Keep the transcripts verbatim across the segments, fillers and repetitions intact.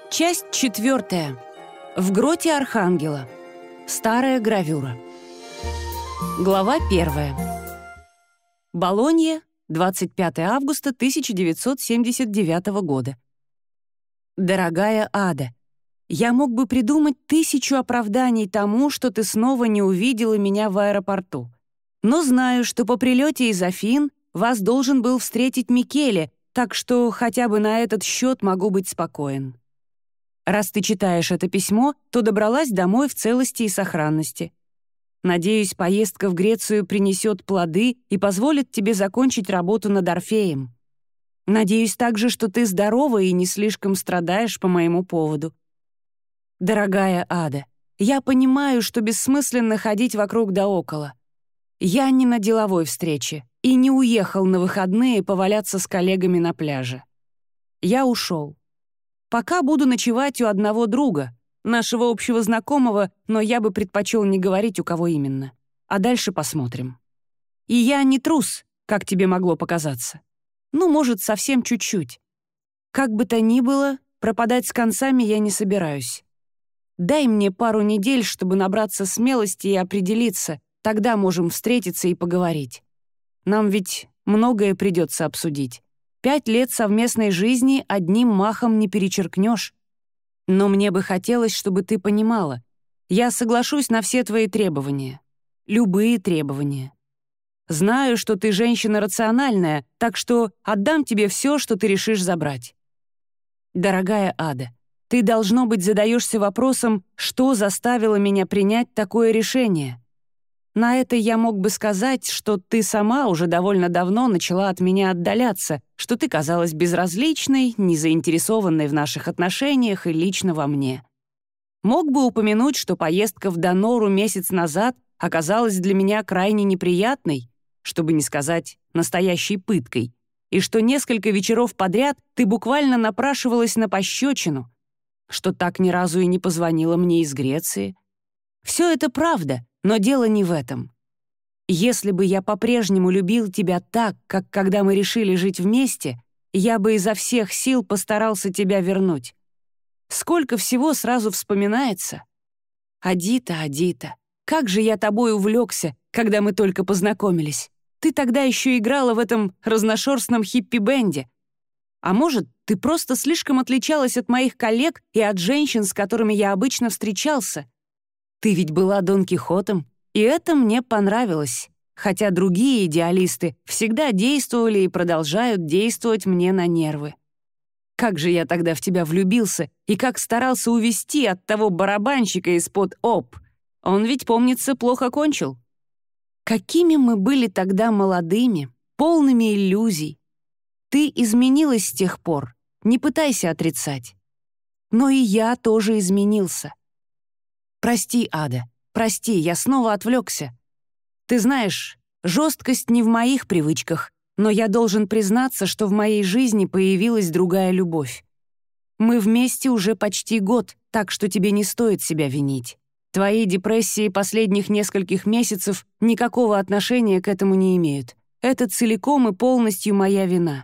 Часть четвертая. В гроте Архангела. Старая гравюра. Глава первая. Болонья, двадцать пятое августа тысяча девятьсот семьдесят девятого года. Дорогая Ада, я мог бы придумать тысячу оправданий тому, что ты снова не увидела меня в аэропорту. Но знаю, что по прилете из Афин вас должен был встретить Микеле, так что хотя бы на этот счет могу быть спокоен. Раз ты читаешь это письмо, то добралась домой в целости и сохранности. Надеюсь, поездка в Грецию принесет плоды и позволит тебе закончить работу над Орфеем. Надеюсь также, что ты здорова и не слишком страдаешь по моему поводу. Дорогая Ада, я понимаю, что бессмысленно ходить вокруг да около. Я не на деловой встрече и не уехал на выходные поваляться с коллегами на пляже. Я ушел. Пока буду ночевать у одного друга, нашего общего знакомого, но я бы предпочел не говорить, у кого именно. А дальше посмотрим. И я не трус, как тебе могло показаться. Ну, может, совсем чуть-чуть. Как бы то ни было, пропадать с концами я не собираюсь. Дай мне пару недель, чтобы набраться смелости и определиться, тогда можем встретиться и поговорить. Нам ведь многое придется обсудить. Пять лет совместной жизни одним махом не перечеркнешь. Но мне бы хотелось, чтобы ты понимала, я соглашусь на все твои требования. Любые требования. Знаю, что ты женщина рациональная, так что отдам тебе все, что ты решишь забрать. Дорогая Ада, ты, должно быть, задаешься вопросом, что заставило меня принять такое решение. На это я мог бы сказать, что ты сама уже довольно давно начала от меня отдаляться, что ты казалась безразличной, незаинтересованной в наших отношениях и лично во мне. Мог бы упомянуть, что поездка в Донору месяц назад оказалась для меня крайне неприятной, чтобы не сказать настоящей пыткой, и что несколько вечеров подряд ты буквально напрашивалась на пощечину, что так ни разу и не позвонила мне из Греции. Все это правда, но дело не в этом. Если бы я по-прежнему любил тебя так, как когда мы решили жить вместе, я бы изо всех сил постарался тебя вернуть. Сколько всего сразу вспоминается. Адита, Адита, как же я тобой увлекся, когда мы только познакомились. Ты тогда еще играла в этом разношерстном хиппи-бенде. А может, ты просто слишком отличалась от моих коллег и от женщин, с которыми я обычно встречался. Ты ведь была Дон Кихотом, и это мне понравилось, хотя другие идеалисты всегда действовали и продолжают действовать мне на нервы. Как же я тогда в тебя влюбился и как старался увести от того барабанщика из-под оп. Он ведь, помнится, плохо кончил. Какими мы были тогда молодыми, полными иллюзий. Ты изменилась с тех пор, не пытайся отрицать. Но и я тоже изменился. Прости, Ада, прости, я снова отвлекся. Ты знаешь, жесткость не в моих привычках, но я должен признаться, что в моей жизни появилась другая любовь. Мы вместе уже почти год, так что тебе не стоит себя винить. Твои депрессии последних нескольких месяцев никакого отношения к этому не имеют. Это целиком и полностью моя вина.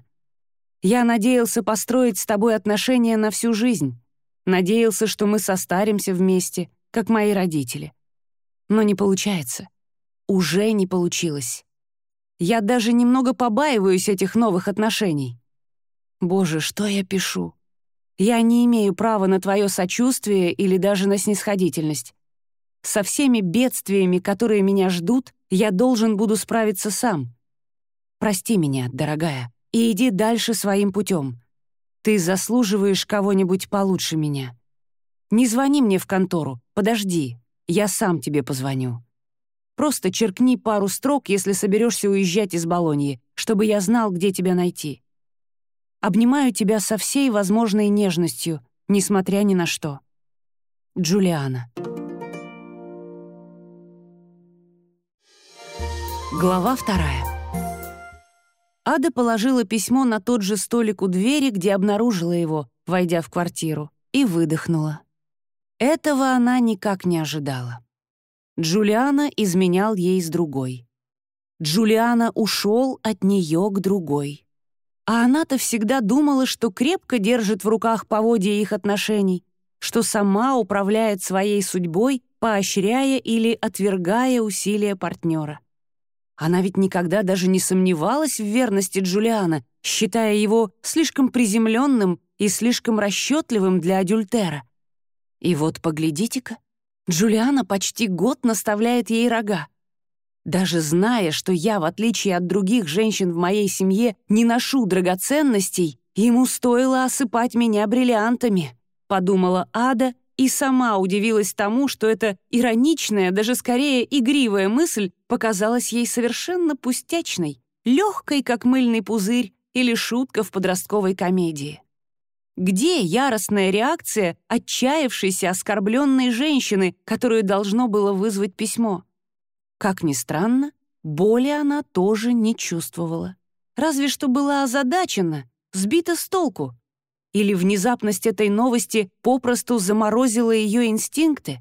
Я надеялся построить с тобой отношения на всю жизнь. Надеялся, что мы состаримся вместе, как мои родители. Но не получается. Уже не получилось. Я даже немного побаиваюсь этих новых отношений. Боже, что я пишу? Я не имею права на твое сочувствие или даже на снисходительность. Со всеми бедствиями, которые меня ждут, я должен буду справиться сам. Прости меня, дорогая, и иди дальше своим путем. Ты заслуживаешь кого-нибудь получше меня. Не звони мне в контору, подожди, я сам тебе позвоню. Просто черкни пару строк, если соберешься уезжать из Болоньи, чтобы я знал, где тебя найти. Обнимаю тебя со всей возможной нежностью, несмотря ни на что. Джулиана. Глава вторая. Ада положила письмо на тот же столик у двери, где обнаружила его, войдя в квартиру, и выдохнула. Этого она никак не ожидала. Джулиана изменял ей с другой. Джулиана ушел от нее к другой. А она-то всегда думала, что крепко держит в руках поводья их отношений, что сама управляет своей судьбой, поощряя или отвергая усилия партнера. Она ведь никогда даже не сомневалась в верности Джулиана, считая его слишком приземленным и слишком расчетливым для адюльтера. И вот поглядите-ка, Джулиана почти год наставляет ей рога. Даже зная, что я, в отличие от других женщин в моей семье, не ношу драгоценностей, ему стоило осыпать меня бриллиантами, подумала Ада и сама удивилась тому, что эта ироничная, даже скорее игривая мысль показалась ей совершенно пустячной, легкой, как мыльный пузырь, или шутка в подростковой комедии. Где яростная реакция отчаявшейся, оскорбленной женщины, которую должно было вызвать письмо? Как ни странно, боли она тоже не чувствовала. Разве что была озадачена, сбита с толку. Или внезапность этой новости попросту заморозила ее инстинкты?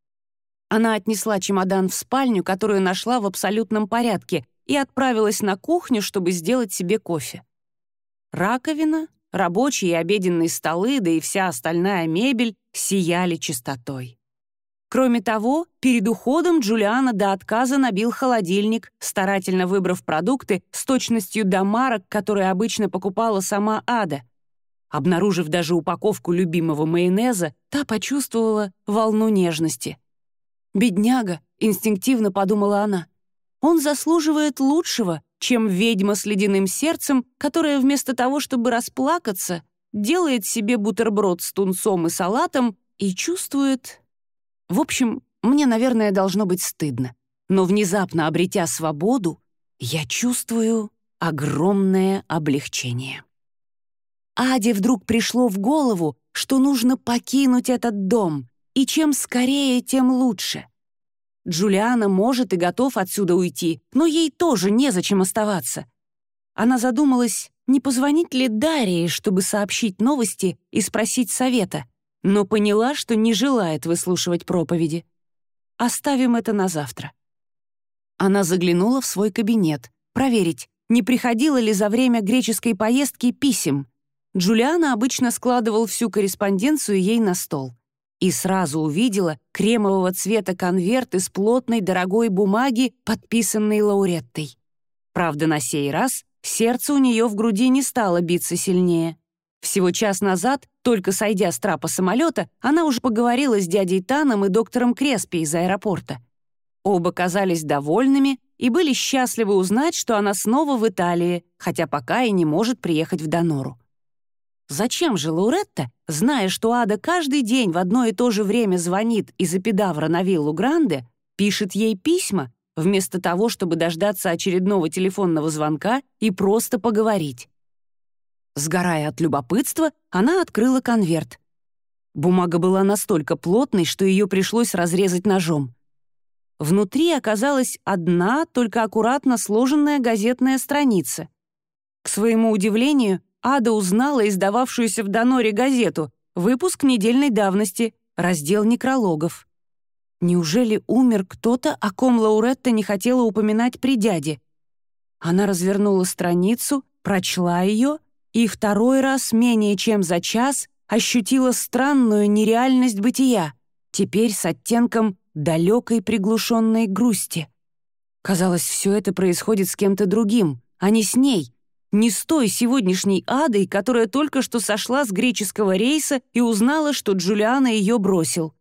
Она отнесла чемодан в спальню, которую нашла в абсолютном порядке, и отправилась на кухню, чтобы сделать себе кофе. Раковина, рабочие и обеденные столы, да и вся остальная мебель сияли чистотой. Кроме того, перед уходом Джулиана до отказа набил холодильник, старательно выбрав продукты с точностью до марок, которые обычно покупала сама Ада. Обнаружив даже упаковку любимого майонеза, та почувствовала волну нежности. «Бедняга», — инстинктивно подумала она, — «он заслуживает лучшего, чем ведьма с ледяным сердцем, которая вместо того, чтобы расплакаться, делает себе бутерброд с тунцом и салатом и чувствует... В общем, мне, наверное, должно быть стыдно. Но внезапно обретя свободу, я чувствую огромное облегчение». Аде вдруг пришло в голову, что нужно покинуть этот дом, и чем скорее, тем лучше. Джулиана может и готов отсюда уйти, но ей тоже незачем оставаться. Она задумалась, не позвонить ли Дарье, чтобы сообщить новости и спросить совета, но поняла, что не желает выслушивать проповеди. Оставим это на завтра. Она заглянула в свой кабинет, проверить, не приходило ли за время греческой поездки писем. Джулиана обычно складывал всю корреспонденцию ей на стол. И сразу увидела кремового цвета конверт из плотной дорогой бумаги, подписанной Лауреттой. Правда, на сей раз сердце у нее в груди не стало биться сильнее. Всего час назад, только сойдя с трапа самолета, она уже поговорила с дядей Таном и доктором Креспи из аэропорта. Оба казались довольными и были счастливы узнать, что она снова в Италии, хотя пока и не может приехать в Донору. Зачем же Лауретта, зная, что Ада каждый день в одно и то же время звонит из Эпидавра на виллу Гранде, пишет ей письма, вместо того, чтобы дождаться очередного телефонного звонка и просто поговорить? Сгорая от любопытства, она открыла конверт. Бумага была настолько плотной, что ее пришлось разрезать ножом. Внутри оказалась одна, только аккуратно сложенная газетная страница. К своему удивлению, Ада узнала издававшуюся в Доноре газету, выпуск недельной давности, раздел некрологов. Неужели умер кто-то, о ком Лауретта не хотела упоминать при дяде? Она развернула страницу, прочла ее и второй раз менее чем за час ощутила странную нереальность бытия, теперь с оттенком далекой приглушенной грусти. Казалось, все это происходит с кем-то другим, а не с ней, не с той сегодняшней Адой, которая только что сошла с греческого рейса и узнала, что Джулиана ее бросил.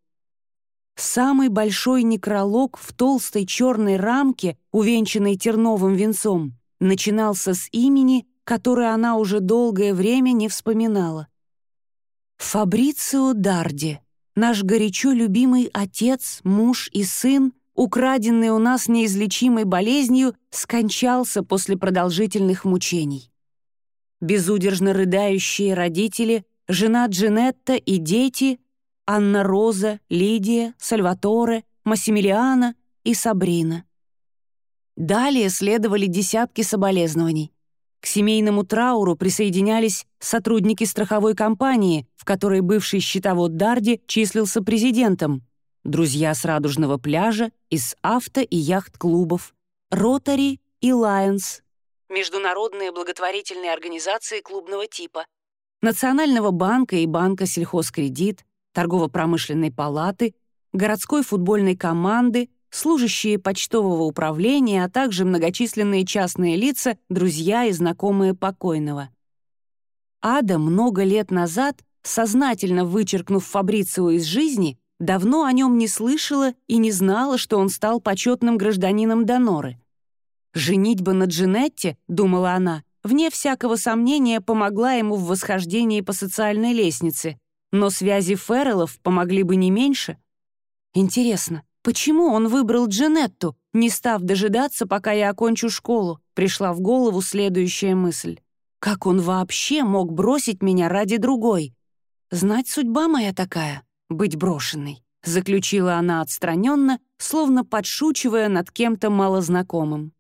Самый большой некролог в толстой черной рамке, увенчанной терновым венцом, начинался с имени, которое она уже долгое время не вспоминала. Фабрицио Дарди, наш горячо любимый отец, муж и сын, украденный у нас неизлечимой болезнью, скончался после продолжительных мучений. Безудержно рыдающие родители, жена Джинетта и дети, Анна Роза, Лидия, Сальваторе, Массимилиано и Сабрина. Далее следовали десятки соболезнований. К семейному трауру присоединялись сотрудники страховой компании, в которой бывший счетовод Дарди числился президентом, друзья с Радужного пляжа, из авто- и яхт-клубов, Ротари и Лайонс, международные благотворительные организации клубного типа, Национального банка и банка «Сельхозкредит», торгово-промышленной палаты, городской футбольной команды, служащие почтового управления, а также многочисленные частные лица, друзья и знакомые покойного. Ада много лет назад, сознательно вычеркнув Фабрицио из жизни, давно о нем не слышала и не знала, что он стал почетным гражданином Доноры. «Женитьба на Джинетте», — думала она, вне всякого сомнения помогла ему в восхождении по социальной лестнице, но связи Ферреллов помогли бы не меньше. Интересно, почему он выбрал Джинетту, не став дожидаться, пока я окончу школу? Пришла в голову следующая мысль. Как он вообще мог бросить меня ради другой? Знать, судьба моя такая — быть брошенной, заключила она отстраненно, словно подшучивая над кем-то малознакомым.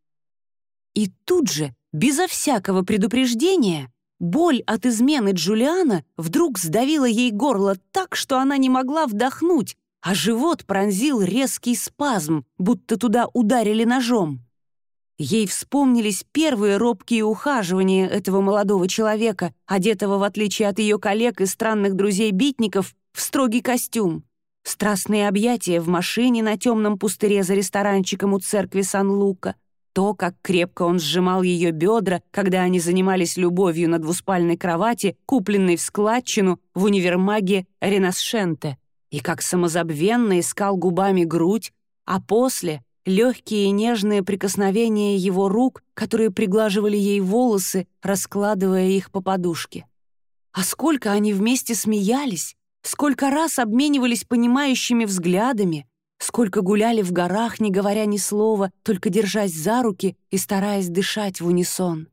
И тут же, безо всякого предупреждения, боль от измены Джулиана вдруг сдавила ей горло так, что она не могла вдохнуть, а живот пронзил резкий спазм, будто туда ударили ножом. Ей вспомнились первые робкие ухаживания этого молодого человека, одетого, в отличие от ее коллег и странных друзей-битников, в строгий костюм. Страстные объятия в машине на темном пустыре за ресторанчиком у церкви Сан-Лука. То, как крепко он сжимал ее бедра, когда они занимались любовью на двуспальной кровати, купленной в складчину в универмаге Ренасшенте, и как самозабвенно искал губами грудь, а после — легкие и нежные прикосновения его рук, которые приглаживали ей волосы, раскладывая их по подушке. А сколько они вместе смеялись, сколько раз обменивались понимающими взглядами, сколько гуляли в горах, не говоря ни слова, только держась за руки и стараясь дышать в унисон.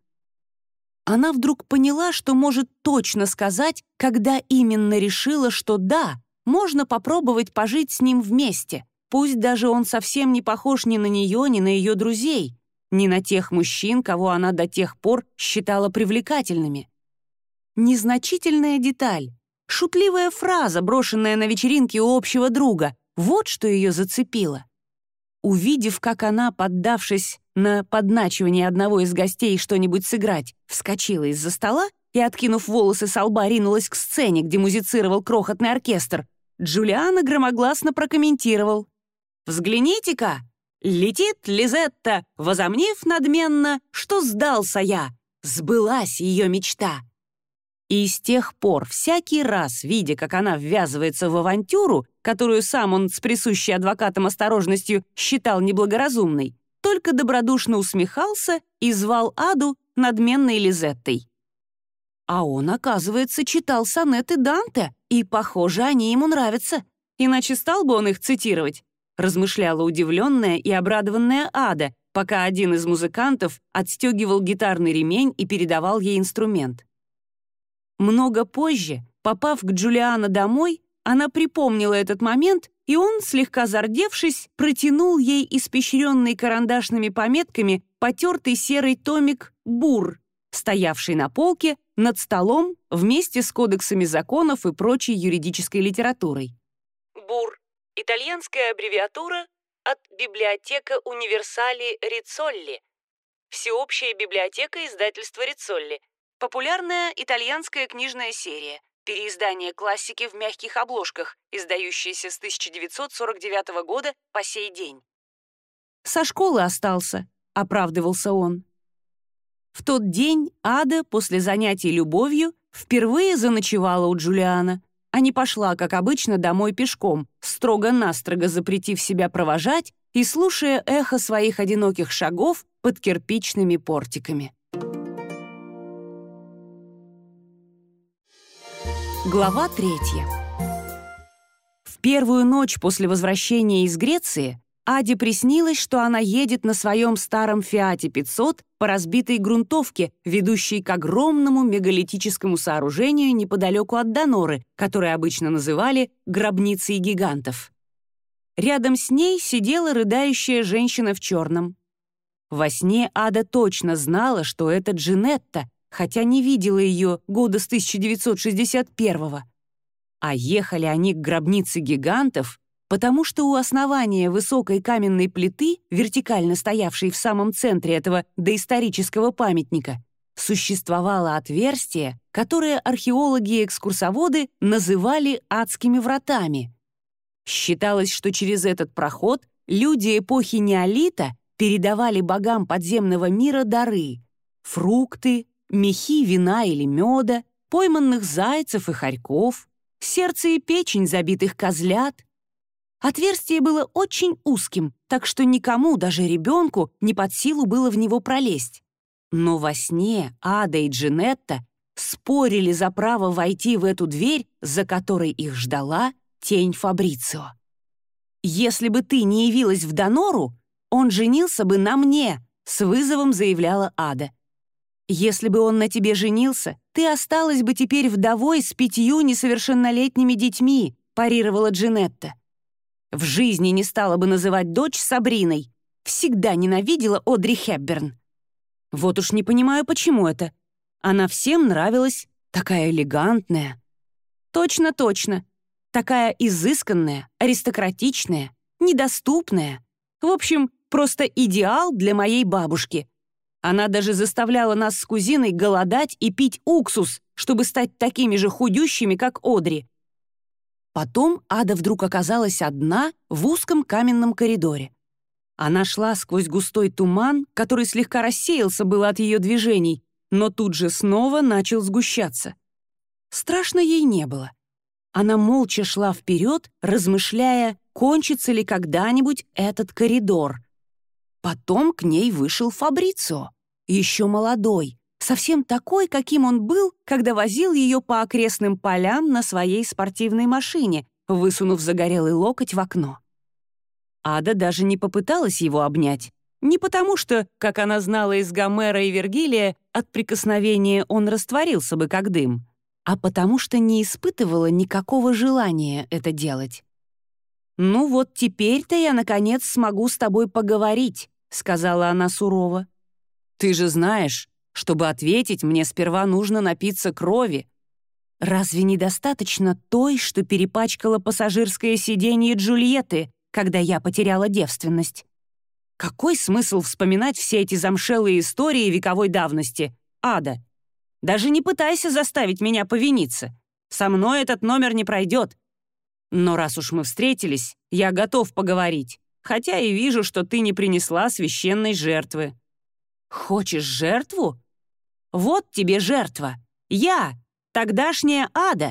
Она вдруг поняла, что может точно сказать, когда именно решила, что да, можно попробовать пожить с ним вместе. Пусть даже он совсем не похож ни на нее, ни на ее друзей, ни на тех мужчин, кого она до тех пор считала привлекательными. Незначительная деталь, шутливая фраза, брошенная на вечеринке у общего друга, вот что ее зацепило. Увидев, как она, поддавшись на подначивание одного из гостей что-нибудь сыграть, вскочила из-за стола и, откинув волосы со лба, ринулась к сцене, где музицировал крохотный оркестр, Джулиано громогласно прокомментировал: «Взгляните-ка! Летит Лизетта, возомнив надменно, что сдался я, сбылась ее мечта». И с тех пор, всякий раз, видя, как она ввязывается в авантюру, которую сам он с присущей адвокатом осторожностью считал неблагоразумной, только добродушно усмехался и звал Аду надменной Лизеттой. А он, оказывается, читал сонеты Данте, и, похоже, они ему нравятся. Иначе стал бы он их цитировать, размышляла удивленная и обрадованная Ада, пока один из музыкантов отстегивал гитарный ремень и передавал ей инструмент. Много позже, попав к Джулиано домой, она припомнила этот момент, и он, слегка зардевшись, протянул ей испещренный карандашными пометками потертый серый томик «Бур», стоявший на полке над столом вместе с кодексами законов и прочей юридической литературой. «Бур» — итальянская аббревиатура от «Библиотека Универсали Риццолли», всеобщая библиотека издательства Риццолли, популярная итальянская книжная серия, переиздание классики в мягких обложках, издающиеся с тысяча девятьсот сорок девятого года по сей день. «Со школы остался», — оправдывался он. В тот день Ада после занятий любовью впервые заночевала у Джулиано, а не пошла, как обычно, домой пешком, строго-настрого запретив себя провожать и слушая эхо своих одиноких шагов под кирпичными портиками. Глава третья. В первую ночь после возвращения из Греции Аде приснилось, что она едет на своем старом Фиате пятьсот по разбитой грунтовке, ведущей к огромному мегалитическому сооружению неподалеку от Доноры, которое обычно называли «гробницей гигантов». Рядом с ней сидела рыдающая женщина в черном. Во сне Ада точно знала, что это Джинетта, хотя не видела ее года с тысяча девятьсот шестьдесят первого. А ехали они к гробнице гигантов потому что у основания высокой каменной плиты, вертикально стоявшей в самом центре этого доисторического памятника, существовало отверстие, которое археологи и экскурсоводы называли адскими вратами. Считалось, что через этот проход люди эпохи неолита передавали богам подземного мира дары — фрукты, мехи вина или меда, пойманных зайцев и хорьков, сердце и печень забитых козлят. Отверстие было очень узким, так что никому, даже ребенку, не под силу было в него пролезть. Но во сне Ада и Джинетта спорили за право войти в эту дверь, за которой их ждала тень Фабрицио. «Если бы ты не явилась в Донору, он женился бы на мне», — с вызовом заявляла Ада. «Если бы он на тебе женился, ты осталась бы теперь вдовой с пятью несовершеннолетними детьми», — парировала Джинетта. «В жизни не стала бы называть дочь Сабриной. Всегда ненавидела Одри Хепберн». «Вот уж не понимаю, почему это. Она всем нравилась, такая элегантная». «Точно, точно. Такая изысканная, аристократичная, недоступная. В общем, просто идеал для моей бабушки. Она даже заставляла нас с кузиной голодать и пить уксус, чтобы стать такими же худющими, как Одри». Потом Ада вдруг оказалась одна в узком каменном коридоре. Она шла сквозь густой туман, который слегка рассеялся было от ее движений, но тут же снова начал сгущаться. Страшно ей не было. Она молча шла вперед, размышляя, кончится ли когда-нибудь этот коридор. Потом к ней вышел Фабрицио, еще молодой, совсем такой, каким он был, когда возил ее по окрестным полям на своей спортивной машине, высунув загорелый локоть в окно. Ада даже не попыталась его обнять. Не потому что, как она знала из Гомера и Вергилия, от прикосновения он растворился бы как дым, а потому что не испытывала никакого желания это делать. «Ну вот теперь-то я, наконец, смогу с тобой поговорить», — сказала она сурово. «Ты же знаешь, чтобы ответить, мне сперва нужно напиться крови. Разве недостаточно той, что перепачкала пассажирское сиденье Джульетты, когда я потеряла девственность? Какой смысл вспоминать все эти замшелые истории вековой давности, Ада? Даже не пытайся заставить меня повиниться. Со мной этот номер не пройдет. Но раз уж мы встретились, я готов поговорить, хотя и вижу, что ты не принесла священной жертвы». «Хочешь жертву? Вот тебе жертва. Я, тогдашняя Ада.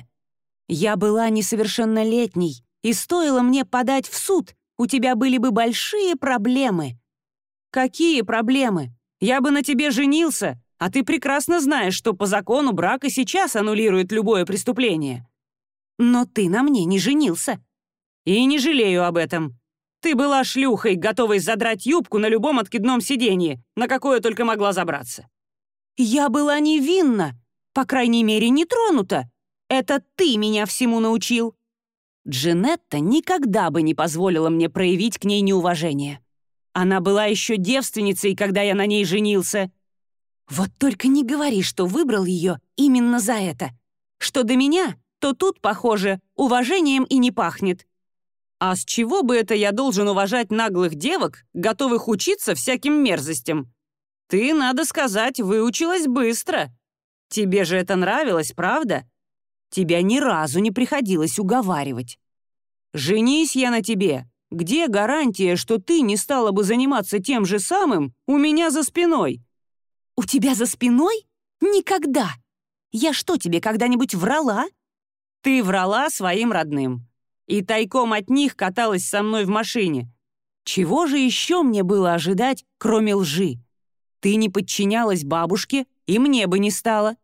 Я была несовершеннолетней, и стоило мне подать в суд, у тебя были бы большие проблемы». «Какие проблемы? Я бы на тебе женился, а ты прекрасно знаешь, что по закону брак и сейчас аннулирует любое преступление». «Но ты на мне не женился». «И не жалею об этом. Ты была шлюхой, готовой задрать юбку на любом откидном сиденье, на какое только могла забраться». «Я была невинна, по крайней мере, не тронута. Это ты меня всему научил». Джинетта никогда бы не позволила мне проявить к ней неуважение. Она была еще девственницей, когда я на ней женился. Вот только не говори, что выбрал ее именно за это. Что до меня, то тут, похоже, уважением и не пахнет. А с чего бы это я должен уважать наглых девок, готовых учиться всяким мерзостям? Ты, надо сказать, выучилась быстро. Тебе же это нравилось, правда? Тебя ни разу не приходилось уговаривать. Женись я на тебе. Где гарантия, что ты не стала бы заниматься тем же самым у меня за спиной? У тебя за спиной? Никогда. Я что, тебе когда-нибудь врала? Ты врала своим родным. И тайком от них каталась со мной в машине. Чего же еще мне было ожидать, кроме лжи? Ты не подчинялась бабушке, и мне бы не стало.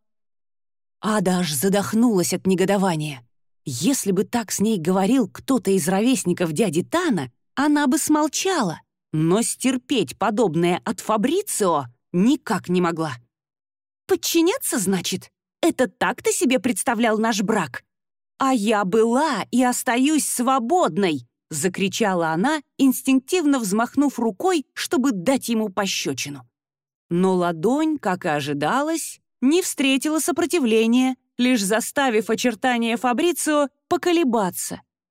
Ада аж задохнулась от негодования. Если бы так с ней говорил кто-то из ровесников дяди Тана, она бы смолчала, но стерпеть подобное от Фабрицио никак не могла. «Подчиняться, значит? Это так ты себе представлял наш брак? А я была и остаюсь свободной!» — закричала она, инстинктивно взмахнув рукой, чтобы дать ему пощечину. Но ладонь, как и ожидалось, не встретила сопротивления, лишь заставив очертания Фабрицио поколебаться.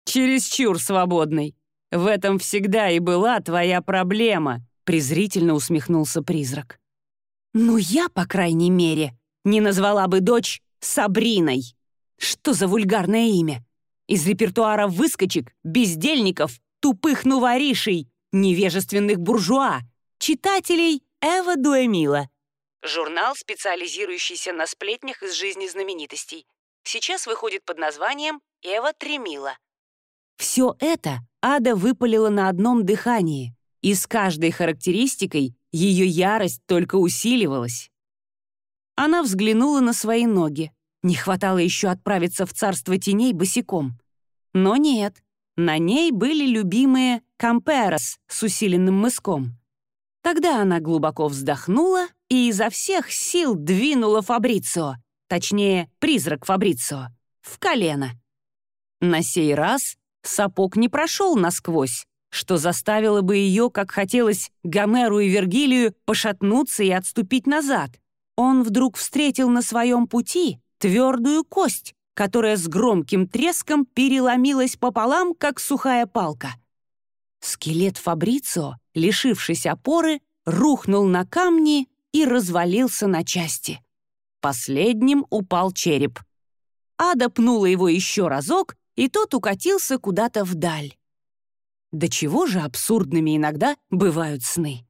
чересчур свободной. В этом всегда и была твоя проблема», — презрительно усмехнулся призрак. «Ну, я, по крайней мере, не назвала бы дочь Сабриной. Что за вульгарное имя? Из репертуара выскочек, бездельников, тупых нуворишей, невежественных буржуа, читателей Эва Дуэмила». Журнал, специализирующийся на сплетнях из жизни знаменитостей. Сейчас выходит под названием «Эва Тремила». Все это Ада выпалила на одном дыхании, и с каждой характеристикой ее ярость только усиливалась. Она взглянула на свои ноги. Не хватало еще отправиться в царство теней босиком. Но нет, на ней были любимые камперос с усиленным мыском. Тогда она глубоко вздохнула и изо всех сил двинула Фабрицио, точнее, призрак Фабрицио, в колено. На сей раз сапог не прошел насквозь, что заставило бы ее, как хотелось Гомеру и Вергилию, пошатнуться и отступить назад. Он вдруг встретил на своем пути твердую кость, которая с громким треском переломилась пополам, как сухая палка. Скелет Фабрицио, лишившись опоры, рухнул на камни и развалился на части. Последним упал череп. Ада пнула его еще разок, и тот укатился куда-то вдаль. До чего же абсурдными иногда бывают сны.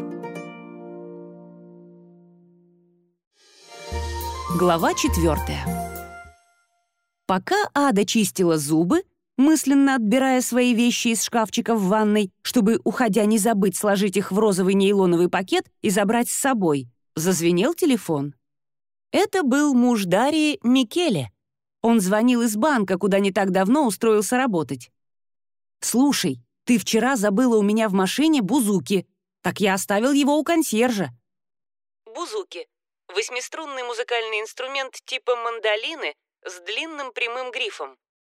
Глава четвертая. Пока Ада чистила зубы, мысленно отбирая свои вещи из шкафчика в ванной, чтобы, уходя, не забыть сложить их в розовый нейлоновый пакет и забрать с собой, зазвенел телефон. Это был муж Дарьи, Микеле. Он звонил из банка, куда не так давно устроился работать. «Слушай, ты вчера забыла у меня в машине бузуки, так я оставил его у консьержа». Бузуки — восьмиструнный музыкальный инструмент типа мандолины с длинным прямым грифом.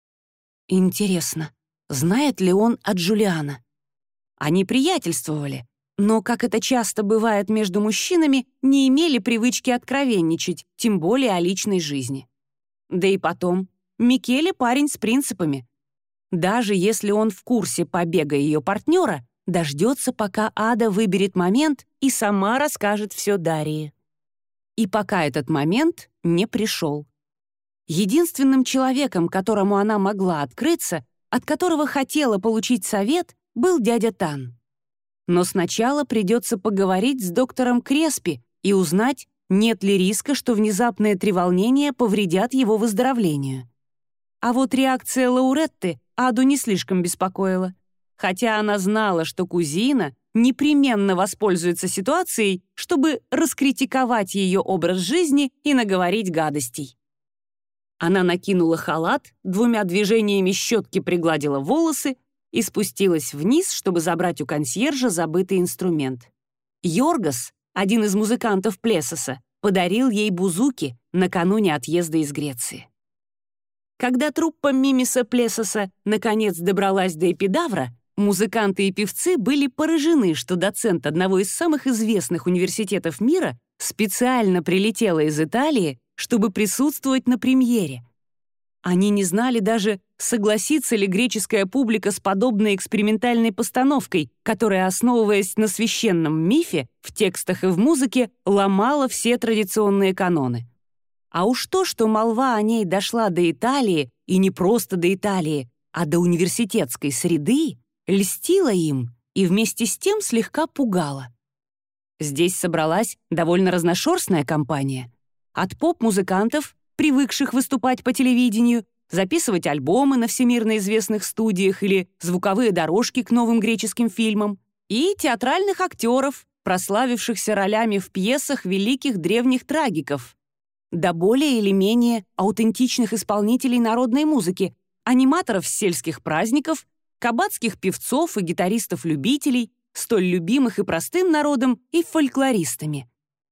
Интересно, знает ли он о Джулиано? Они приятельствовали, но, как это часто бывает между мужчинами, не имели привычки откровенничать, тем более о личной жизни. Да и потом, Микеле парень с принципами. Даже если он в курсе побега ее партнера, дождется, пока Ада выберет момент и сама расскажет все Дарье. И пока этот момент не пришел. Единственным человеком, которому она могла открыться, от которого хотела получить совет, был дядя Тан. Но сначала придется поговорить с доктором Креспи и узнать, нет ли риска, что внезапные треволнения повредят его выздоровлению. А вот реакция Лауретты Аду не слишком беспокоила, хотя она знала, что кузина непременно воспользуется ситуацией, чтобы раскритиковать ее образ жизни и наговорить гадостей. Она накинула халат, двумя движениями щетки пригладила волосы и спустилась вниз, чтобы забрать у консьержа забытый инструмент. Йоргос, один из музыкантов Плесоса, подарил ей бузуки накануне отъезда из Греции. Когда труппа Мимиса Плесоса наконец добралась до Эпидавра, музыканты и певцы были поражены, что доцент одного из самых известных университетов мира специально прилетела из Италии, чтобы присутствовать на премьере. Они не знали даже, согласится ли греческая публика с подобной экспериментальной постановкой, которая, основываясь на священном мифе, в текстах и в музыке, ломала все традиционные каноны. А уж то, что молва о ней дошла до Италии, и не просто до Италии, а до университетской среды, льстило им и вместе с тем слегка пугало. Здесь собралась довольно разношерстная компания. От поп-музыкантов, привыкших выступать по телевидению, записывать альбомы на всемирно известных студиях или звуковые дорожки к новым греческим фильмам, и театральных актеров, прославившихся ролями в пьесах великих древних трагиков, до более или менее аутентичных исполнителей народной музыки, аниматоров с сельских праздников, кабацких певцов и гитаристов-любителей, столь любимых и простым народом, и фольклористами.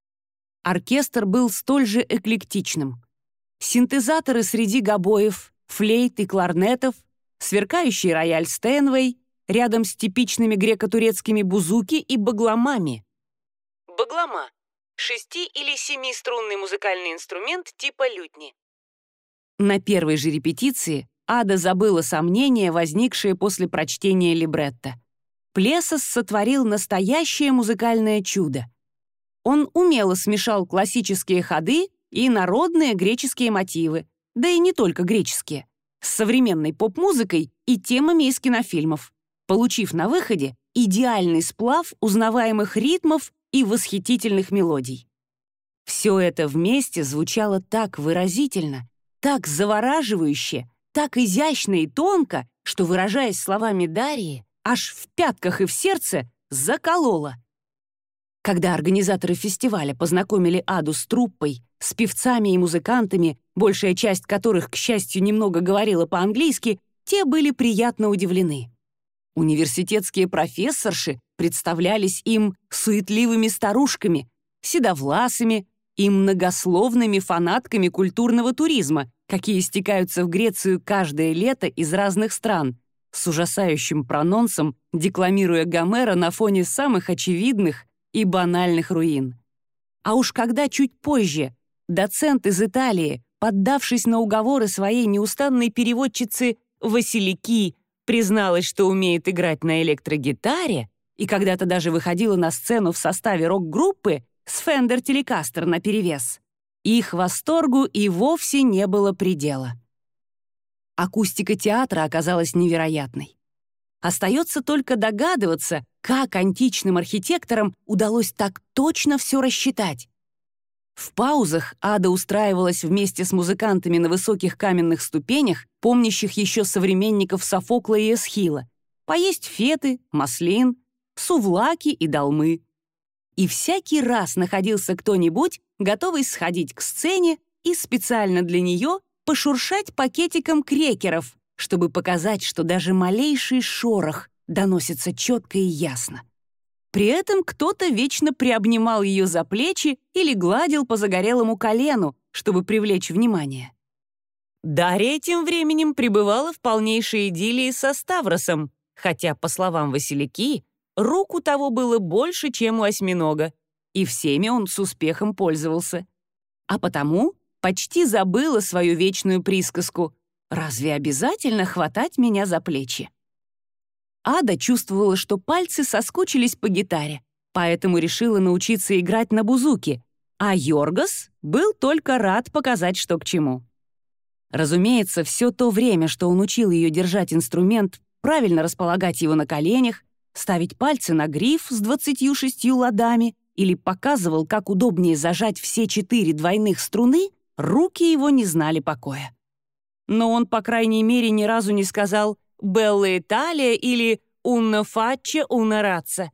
Оркестр был столь же эклектичным. Синтезаторы среди гобоев, флейт и кларнетов, сверкающий рояль Стэнвей, рядом с типичными греко-турецкими бузуки и багламами. Баглама — шести- или семиструнный музыкальный инструмент типа лютни. На первой же репетиции Ада забыла сомнения, возникшие после прочтения либретто. Плесос сотворил настоящее музыкальное чудо. Он умело смешал классические ходы и народные греческие мотивы, да и не только греческие, с современной поп-музыкой и темами из кинофильмов, получив на выходе идеальный сплав узнаваемых ритмов и восхитительных мелодий. Все это вместе звучало так выразительно, так завораживающе, так изящно и тонко, что, выражаясь словами Дарьи, аж в пятках и в сердце закололо. Когда организаторы фестиваля познакомили Аду с труппой, с певцами и музыкантами, большая часть которых, к счастью, немного говорила по-английски, те были приятно удивлены. Университетские профессорши представлялись им суетливыми старушками, седовласыми и многословными фанатками культурного туризма, какие стекаются в Грецию каждое лето из разных стран, с ужасающим прононсом, декламируя Гомера на фоне самых очевидных и банальных руин. А уж когда чуть позже доцент из Италии, поддавшись на уговоры своей неустанной переводчицы Василики, призналась, что умеет играть на электрогитаре, и когда-то даже выходила на сцену в составе рок-группы с Fender Telecaster наперевес, их восторгу и вовсе не было предела. Акустика театра оказалась невероятной. Остается только догадываться, как античным архитекторам удалось так точно все рассчитать. В паузах Ада устраивалась вместе с музыкантами на высоких каменных ступенях, помнящих еще современников Софокла и Эсхила, поесть феты, маслин, сувлаки и долмы. И всякий раз находился кто-нибудь, готовый сходить к сцене и специально для нее пошуршать пакетиком крекеров, чтобы показать, что даже малейший шорох доносится четко и ясно. При этом кто-то вечно приобнимал ее за плечи или гладил по загорелому колену, чтобы привлечь внимание. Дарья тем временем пребывала в полнейшей идиллии со Ставросом, хотя, по словам Василики, рук у того было больше, чем у осьминога, и всеми он с успехом пользовался. А потому почти забыла свою вечную присказку «Разве обязательно хватать меня за плечи?». Ада чувствовала, что пальцы соскучились по гитаре, поэтому решила научиться играть на бузуке, а Йоргос был только рад показать, что к чему. Разумеется, все то время, что он учил ее держать инструмент, правильно располагать его на коленях, ставить пальцы на гриф с двадцатью шестью ладами или показывал, как удобнее зажать все четыре двойных струны, руки его не знали покоя. Но он, по крайней мере, ни разу не сказал «Белла Италия» или «Унна фачча, унна разza».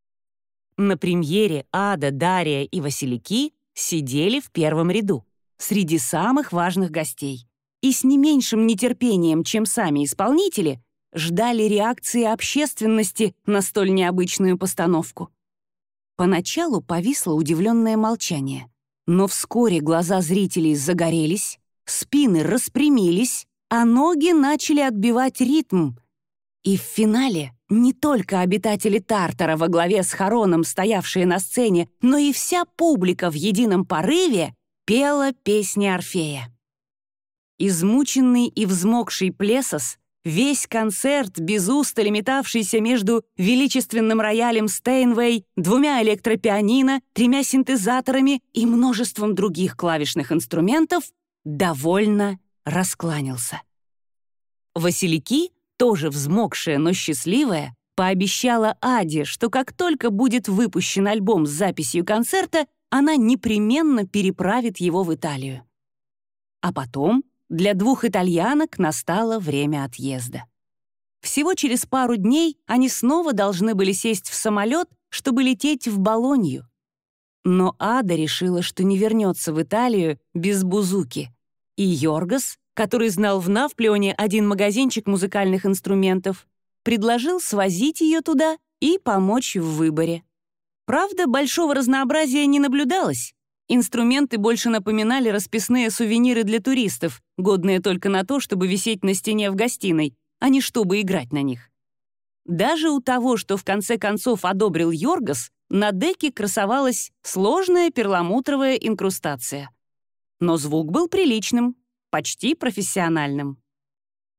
На премьере Ада, Дарья и Василики сидели в первом ряду, среди самых важных гостей, и с не меньшим нетерпением, чем сами исполнители, ждали реакции общественности на столь необычную постановку. Поначалу повисло удивленное молчание, но вскоре глаза зрителей загорелись, спины распрямились, а ноги начали отбивать ритм. И в финале не только обитатели Тартара во главе с Хароном, стоявшие на сцене, но и вся публика в едином порыве пела песни Орфея. Измученный и взмокший Плесос, весь концерт, без устали метавшийся между величественным роялем Стейнвей, двумя электропианино, тремя синтезаторами и множеством других клавишных инструментов, довольно раскланялся. Василики, тоже взмокшая, но счастливая, пообещала Аде, что как только будет выпущен альбом с записью концерта, она непременно переправит его в Италию. А потом для двух итальянок настало время отъезда. Всего через пару дней они снова должны были сесть в самолет, чтобы лететь в Болонью. Но Ада решила, что не вернется в Италию без бузуки, и Йоргос, который знал в Навплеоне один магазинчик музыкальных инструментов, предложил свозить ее туда и помочь в выборе. Правда, большого разнообразия не наблюдалось. Инструменты больше напоминали расписные сувениры для туристов, годные только на то, чтобы висеть на стене в гостиной, а не чтобы играть на них. Даже у того, что в конце концов одобрил Йоргос, на деке красовалась сложная перламутровая инкрустация. Но звук был приличным, почти профессиональным.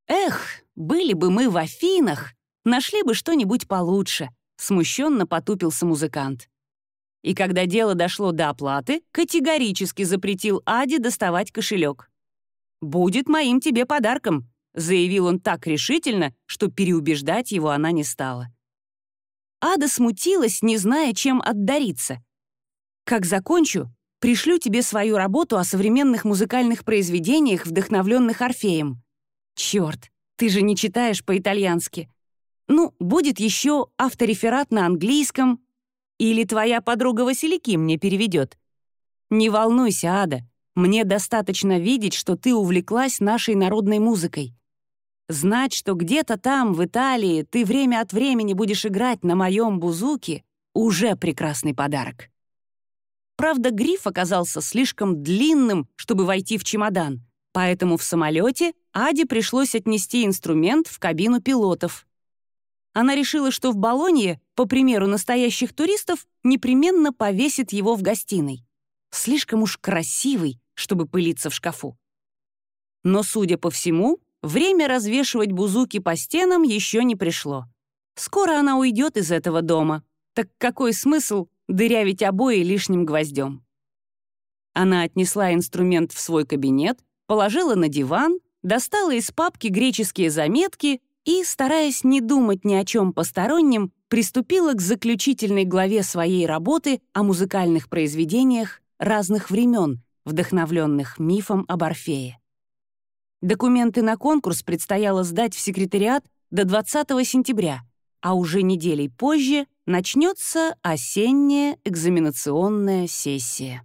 «Эх, были бы мы в Афинах, нашли бы что-нибудь получше», — смущенно потупился музыкант. И когда дело дошло до оплаты, категорически запретил Аде доставать кошелек. «Будет моим тебе подарком», — заявил он так решительно, что переубеждать его она не стала. Ада смутилась, не зная, чем отдариться. «Как закончу, пришлю тебе свою работу о современных музыкальных произведениях, вдохновленных Орфеем». «Черт, ты же не читаешь по-итальянски. Ну, будет еще автореферат на английском. Или твоя подруга Василики мне переведет. Не волнуйся, Ада, мне достаточно видеть, что ты увлеклась нашей народной музыкой. Знать, что где-то там, в Италии, ты время от времени будешь играть на моем бузуке, уже прекрасный подарок». Правда, гриф оказался слишком длинным, чтобы войти в чемодан, поэтому в самолете Аде пришлось отнести инструмент в кабину пилотов. Она решила, что в Болонье, по примеру настоящих туристов, непременно повесит его в гостиной. Слишком уж красивый, чтобы пылиться в шкафу. Но, судя по всему, время развешивать бузуки по стенам еще не пришло. Скоро она уйдет из этого дома. Так какой смысл дырявить обои лишним гвоздем? Она отнесла инструмент в свой кабинет, положила на диван, достала из папки греческие заметки и, стараясь не думать ни о чем постороннем, приступила к заключительной главе своей работы о музыкальных произведениях разных времен, вдохновленных мифом об Орфее. Документы на конкурс предстояло сдать в секретариат до двадцатого сентября, а уже неделей позже начнется осенняя экзаменационная сессия.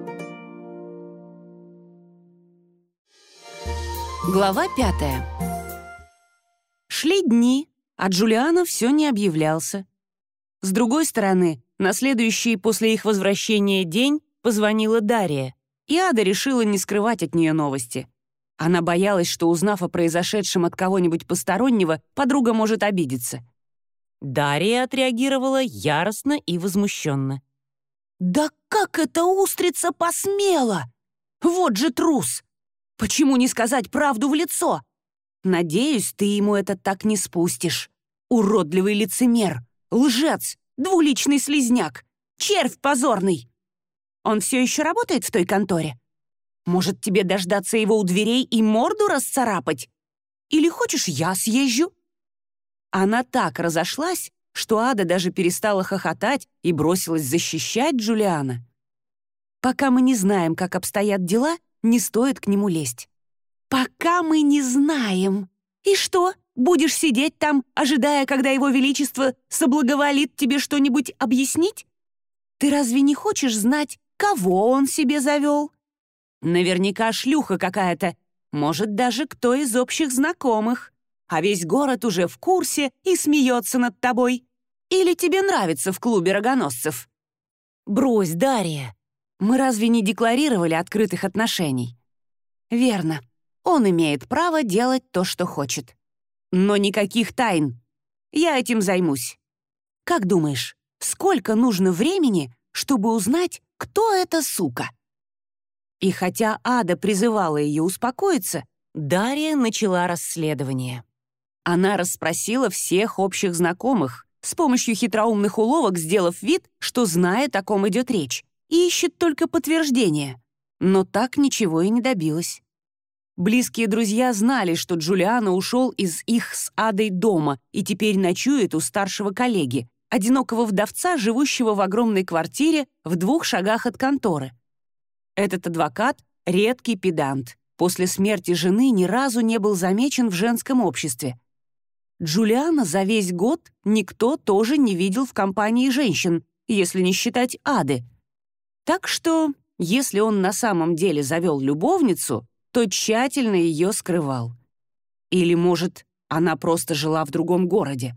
Глава пятая. Шли дни, а Джулиано все не объявлялся. С другой стороны, на следующий после их возвращения день позвонила Дарья, и Ада решила не скрывать от нее новости. Она боялась, что, узнав о произошедшем от кого-нибудь постороннего, подруга может обидеться. Дарья отреагировала яростно и возмущенно. «Да как эта устрица посмела? Вот же трус! Почему не сказать правду в лицо? Надеюсь, ты ему это так не спустишь. Уродливый лицемер, лжец, двуличный слизняк, червь позорный. Он все еще работает в той конторе? Может, тебе дождаться его у дверей и морду расцарапать? Или хочешь, я съезжу?» Она так разошлась, что Ада даже перестала хохотать и бросилась защищать Джулиана. Пока мы не знаем, как обстоят дела, не стоит к нему лезть. «Пока мы не знаем. И что, будешь сидеть там, ожидая, когда его величество соблаговолит тебе что-нибудь объяснить? Ты разве не хочешь знать, кого он себе завел? Наверняка шлюха какая-то, может, даже кто из общих знакомых. А весь город уже в курсе и смеется над тобой. Или тебе нравится в клубе рогоносцев?» «Брось, Дарья, мы разве не декларировали открытых отношений?» «Верно. Он имеет право делать то, что хочет. Но никаких тайн. Я этим займусь. Как думаешь, сколько нужно времени, чтобы узнать, кто эта сука?» И хотя Ада призывала ее успокоиться, Дарья начала расследование. Она расспросила всех общих знакомых, с помощью хитроумных уловок сделав вид, что знает, о ком идет речь, и ищет только подтверждение. Но так ничего и не добилась. Близкие друзья знали, что Джулиано ушел из их с Адой дома и теперь ночует у старшего коллеги, одинокого вдовца, живущего в огромной квартире в двух шагах от конторы. Этот адвокат — редкий педант. После смерти жены ни разу не был замечен в женском обществе. Джулиано за весь год никто тоже не видел в компании женщин, если не считать Ады. Так что, если он на самом деле завел любовницу, то тщательно ее скрывал. Или, может, она просто жила в другом городе.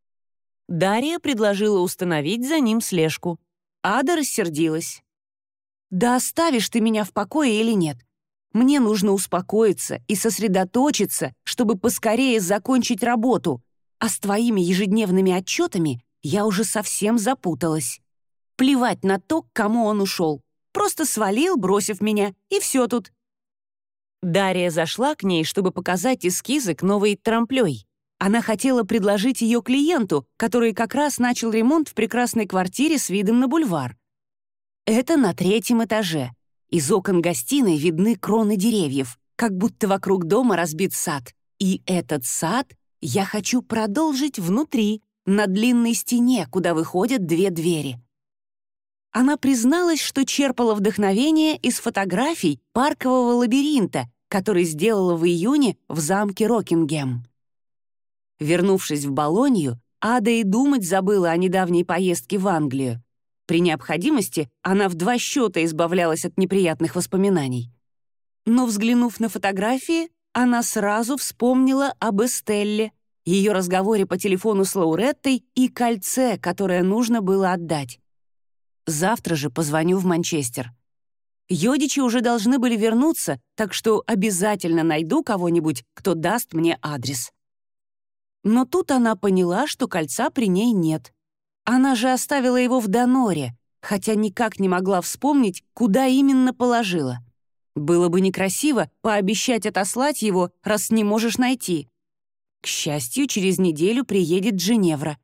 Дарья предложила установить за ним слежку. Ада рассердилась. «Да оставишь ты меня в покое или нет? Мне нужно успокоиться и сосредоточиться, чтобы поскорее закончить работу, а с твоими ежедневными отчетами я уже совсем запуталась. Плевать на то, к кому он ушел. Просто свалил, бросив меня, и все тут». Дарья зашла к ней, чтобы показать эскизы к новой трамплёй. Она хотела предложить ее клиенту, который как раз начал ремонт в прекрасной квартире с видом на бульвар. Это на третьем этаже. Из окон гостиной видны кроны деревьев, как будто вокруг дома разбит сад. И этот сад я хочу продолжить внутри, на длинной стене, куда выходят две двери. Она призналась, что черпала вдохновение из фотографий паркового лабиринта, который сделала в июне в замке Рокингем. Вернувшись в Болонью, Ада и думать забыла о недавней поездке в Англию. При необходимости она в два счета избавлялась от неприятных воспоминаний. Но, взглянув на фотографии, она сразу вспомнила об Эстелле, ее разговоре по телефону с Лауреттой и кольце, которое нужно было отдать. Завтра же позвоню в Манчестер. Йодичи уже должны были вернуться, так что обязательно найду кого-нибудь, кто даст мне адрес. Но тут она поняла, что кольца при ней нет. Она же оставила его в Доноре, хотя никак не могла вспомнить, куда именно положила. Было бы некрасиво пообещать отослать его, раз не можешь найти. К счастью, через неделю приедет Джиневра.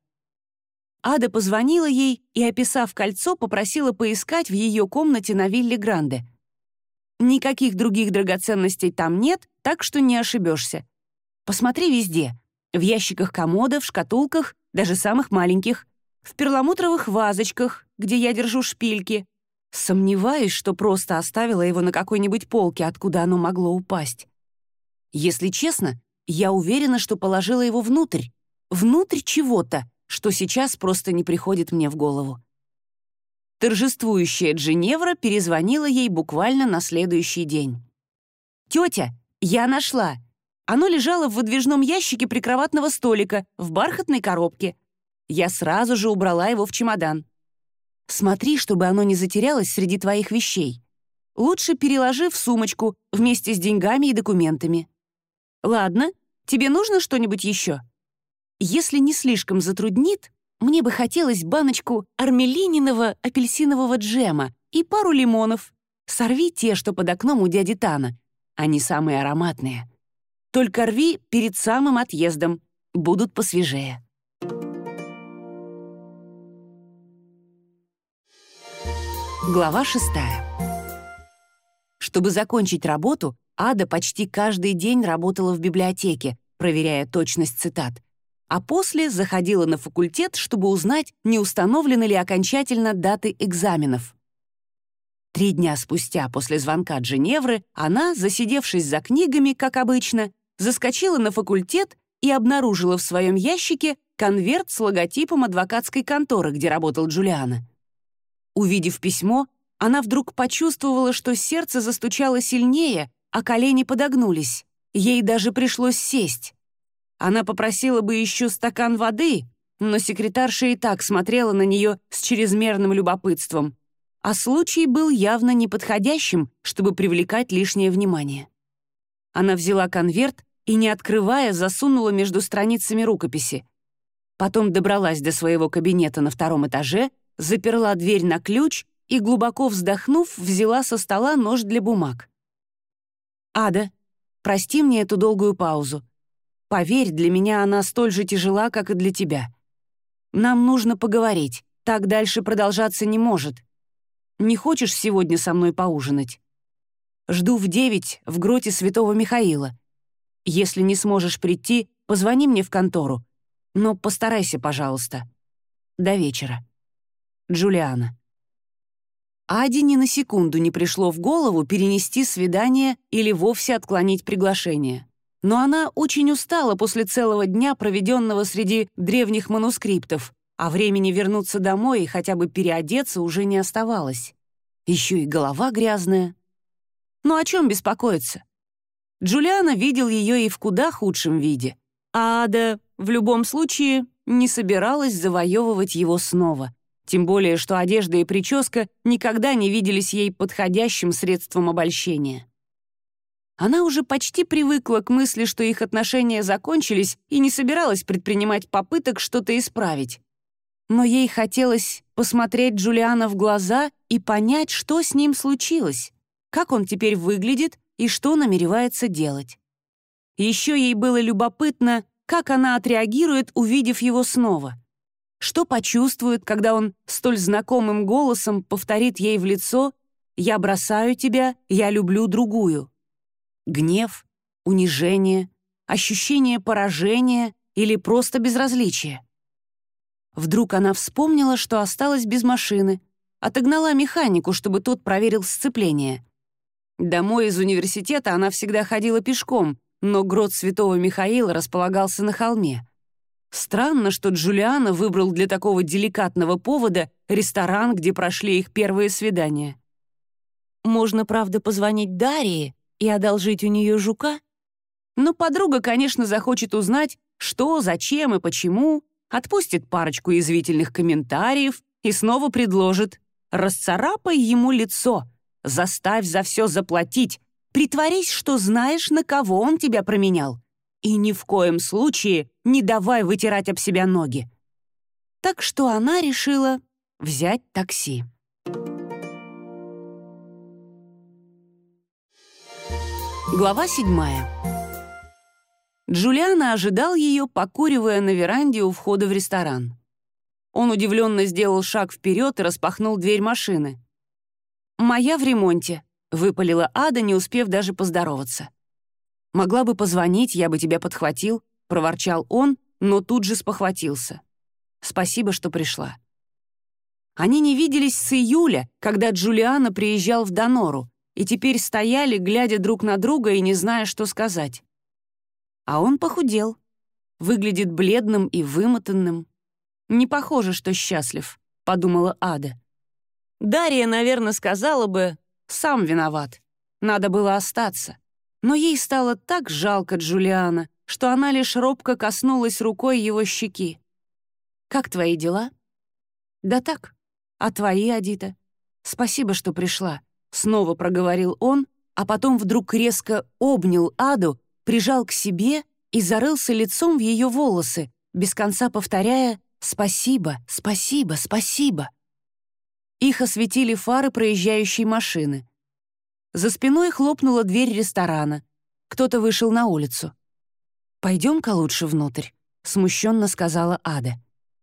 Ада позвонила ей и, описав кольцо, попросила поискать в ее комнате на вилле Гранде. Никаких других драгоценностей там нет, так что не ошибешься. Посмотри везде. В ящиках комода, в шкатулках, даже самых маленьких, в перламутровых вазочках, где я держу шпильки. Сомневаюсь, что просто оставила его на какой-нибудь полке, откуда оно могло упасть. Если честно, я уверена, что положила его внутрь. Внутрь чего-то, что сейчас просто не приходит мне в голову. Торжествующая Джиневра перезвонила ей буквально на следующий день. «Тетя, я нашла. Оно лежало в выдвижном ящике прикроватного столика в бархатной коробке. Я сразу же убрала его в чемодан. Смотри, чтобы оно не затерялось среди твоих вещей. Лучше переложи в сумочку вместе с деньгами и документами. Ладно, тебе нужно что-нибудь еще? Если не слишком затруднит, мне бы хотелось баночку армелининого апельсинового джема и пару лимонов. Сорви те, что под окном у дяди Тана. Они самые ароматные. Только рви перед самым отъездом. Будут посвежее». Глава шестая. Чтобы закончить работу, Ада почти каждый день работала в библиотеке, проверяя точность цитат, а после заходила на факультет, чтобы узнать, не установлены ли окончательно даты экзаменов. Три дня спустя после звонка Джиневры она, засидевшись за книгами, как обычно, заскочила на факультет и обнаружила в своем ящике конверт с логотипом адвокатской конторы, где работал Джулиано. Увидев письмо, она вдруг почувствовала, что сердце застучало сильнее, а колени подогнулись. Ей даже пришлось сесть. Она попросила бы еще стакан воды, но секретарша и так смотрела на нее с чрезмерным любопытством, а случай был явно неподходящим, чтобы привлекать лишнее внимание. Она взяла конверт и, не открывая, засунула между страницами рукописи. Потом добралась до своего кабинета на втором этаже, заперла дверь на ключ и, глубоко вздохнув, взяла со стола нож для бумаг. «Ада, прости мне эту долгую паузу. Поверь, для меня она столь же тяжела, как и для тебя. Нам нужно поговорить, так дальше продолжаться не может. Не хочешь сегодня со мной поужинать? Жду в девять в гроте Святого Михаила. Если не сможешь прийти, позвони мне в контору, но постарайся, пожалуйста. До вечера. Джулиана». Аде ни на секунду не пришло в голову перенести свидание или вовсе отклонить приглашение. Но она очень устала после целого дня, проведенного среди древних манускриптов, а времени вернуться домой и хотя бы переодеться уже не оставалось. Еще и голова грязная. Ну о чем беспокоиться? Джулиано видел ее и в куда худшем виде, а Ада в любом случае не собиралась завоевывать его снова. Тем более, что одежда и прическа никогда не виделись ей подходящим средством обольщения. Она уже почти привыкла к мысли, что их отношения закончились, и не собиралась предпринимать попыток что-то исправить. Но ей хотелось посмотреть Джулиано в глаза и понять, что с ним случилось, как он теперь выглядит и что намеревается делать. Еще ей было любопытно, как она отреагирует, увидев его снова. Что почувствует, когда он столь знакомым голосом повторит ей в лицо «Я бросаю тебя, я люблю другую». Гнев, унижение, ощущение поражения или просто безразличие. Вдруг она вспомнила, что осталась без машины, отогнала механику, чтобы тот проверил сцепление. Домой из университета она всегда ходила пешком, но грот Святого Михаила располагался на холме. Странно, что Джулиано выбрал для такого деликатного повода ресторан, где прошли их первые свидания. Можно, правда, позвонить Дарье и одолжить у нее жука? Но подруга, конечно, захочет узнать, что, зачем и почему, отпустит парочку язвительных комментариев и снова предложит: «Расцарапай ему лицо, заставь за все заплатить, притворись, что знаешь, на кого он тебя променял, и ни в коем случае не давай вытирать об себя ноги». Так что она решила взять такси. Глава седьмая. Джулиано ожидал ее, покуривая на веранде у входа в ресторан. Он удивленно сделал шаг вперед и распахнул дверь машины. «Моя в ремонте», — выпалила Ада, не успев даже поздороваться. «Могла бы позвонить, я бы тебя подхватил», — проворчал он, но тут же спохватился. «Спасибо, что пришла». Они не виделись с июля, когда Джулиано приезжал в Донору, и теперь стояли, глядя друг на друга и не зная, что сказать. А он похудел. Выглядит бледным и вымотанным. «Не похоже, что счастлив», — подумала Ада. Дарья, наверное, сказала бы: «Сам виноват. Надо было остаться». Но ей стало так жалко Джулиано, что она лишь робко коснулась рукой его щеки. «Как твои дела?» «Да так. А твои, Адита?» «Спасибо, что пришла», — снова проговорил он, а потом вдруг резко обнял Аду, прижал к себе и зарылся лицом в ее волосы, без конца повторяя «Спасибо, спасибо, спасибо». Их осветили фары проезжающей машины. За спиной хлопнула дверь ресторана. Кто-то вышел на улицу. «Пойдем-ка лучше внутрь», — смущенно сказала Ада.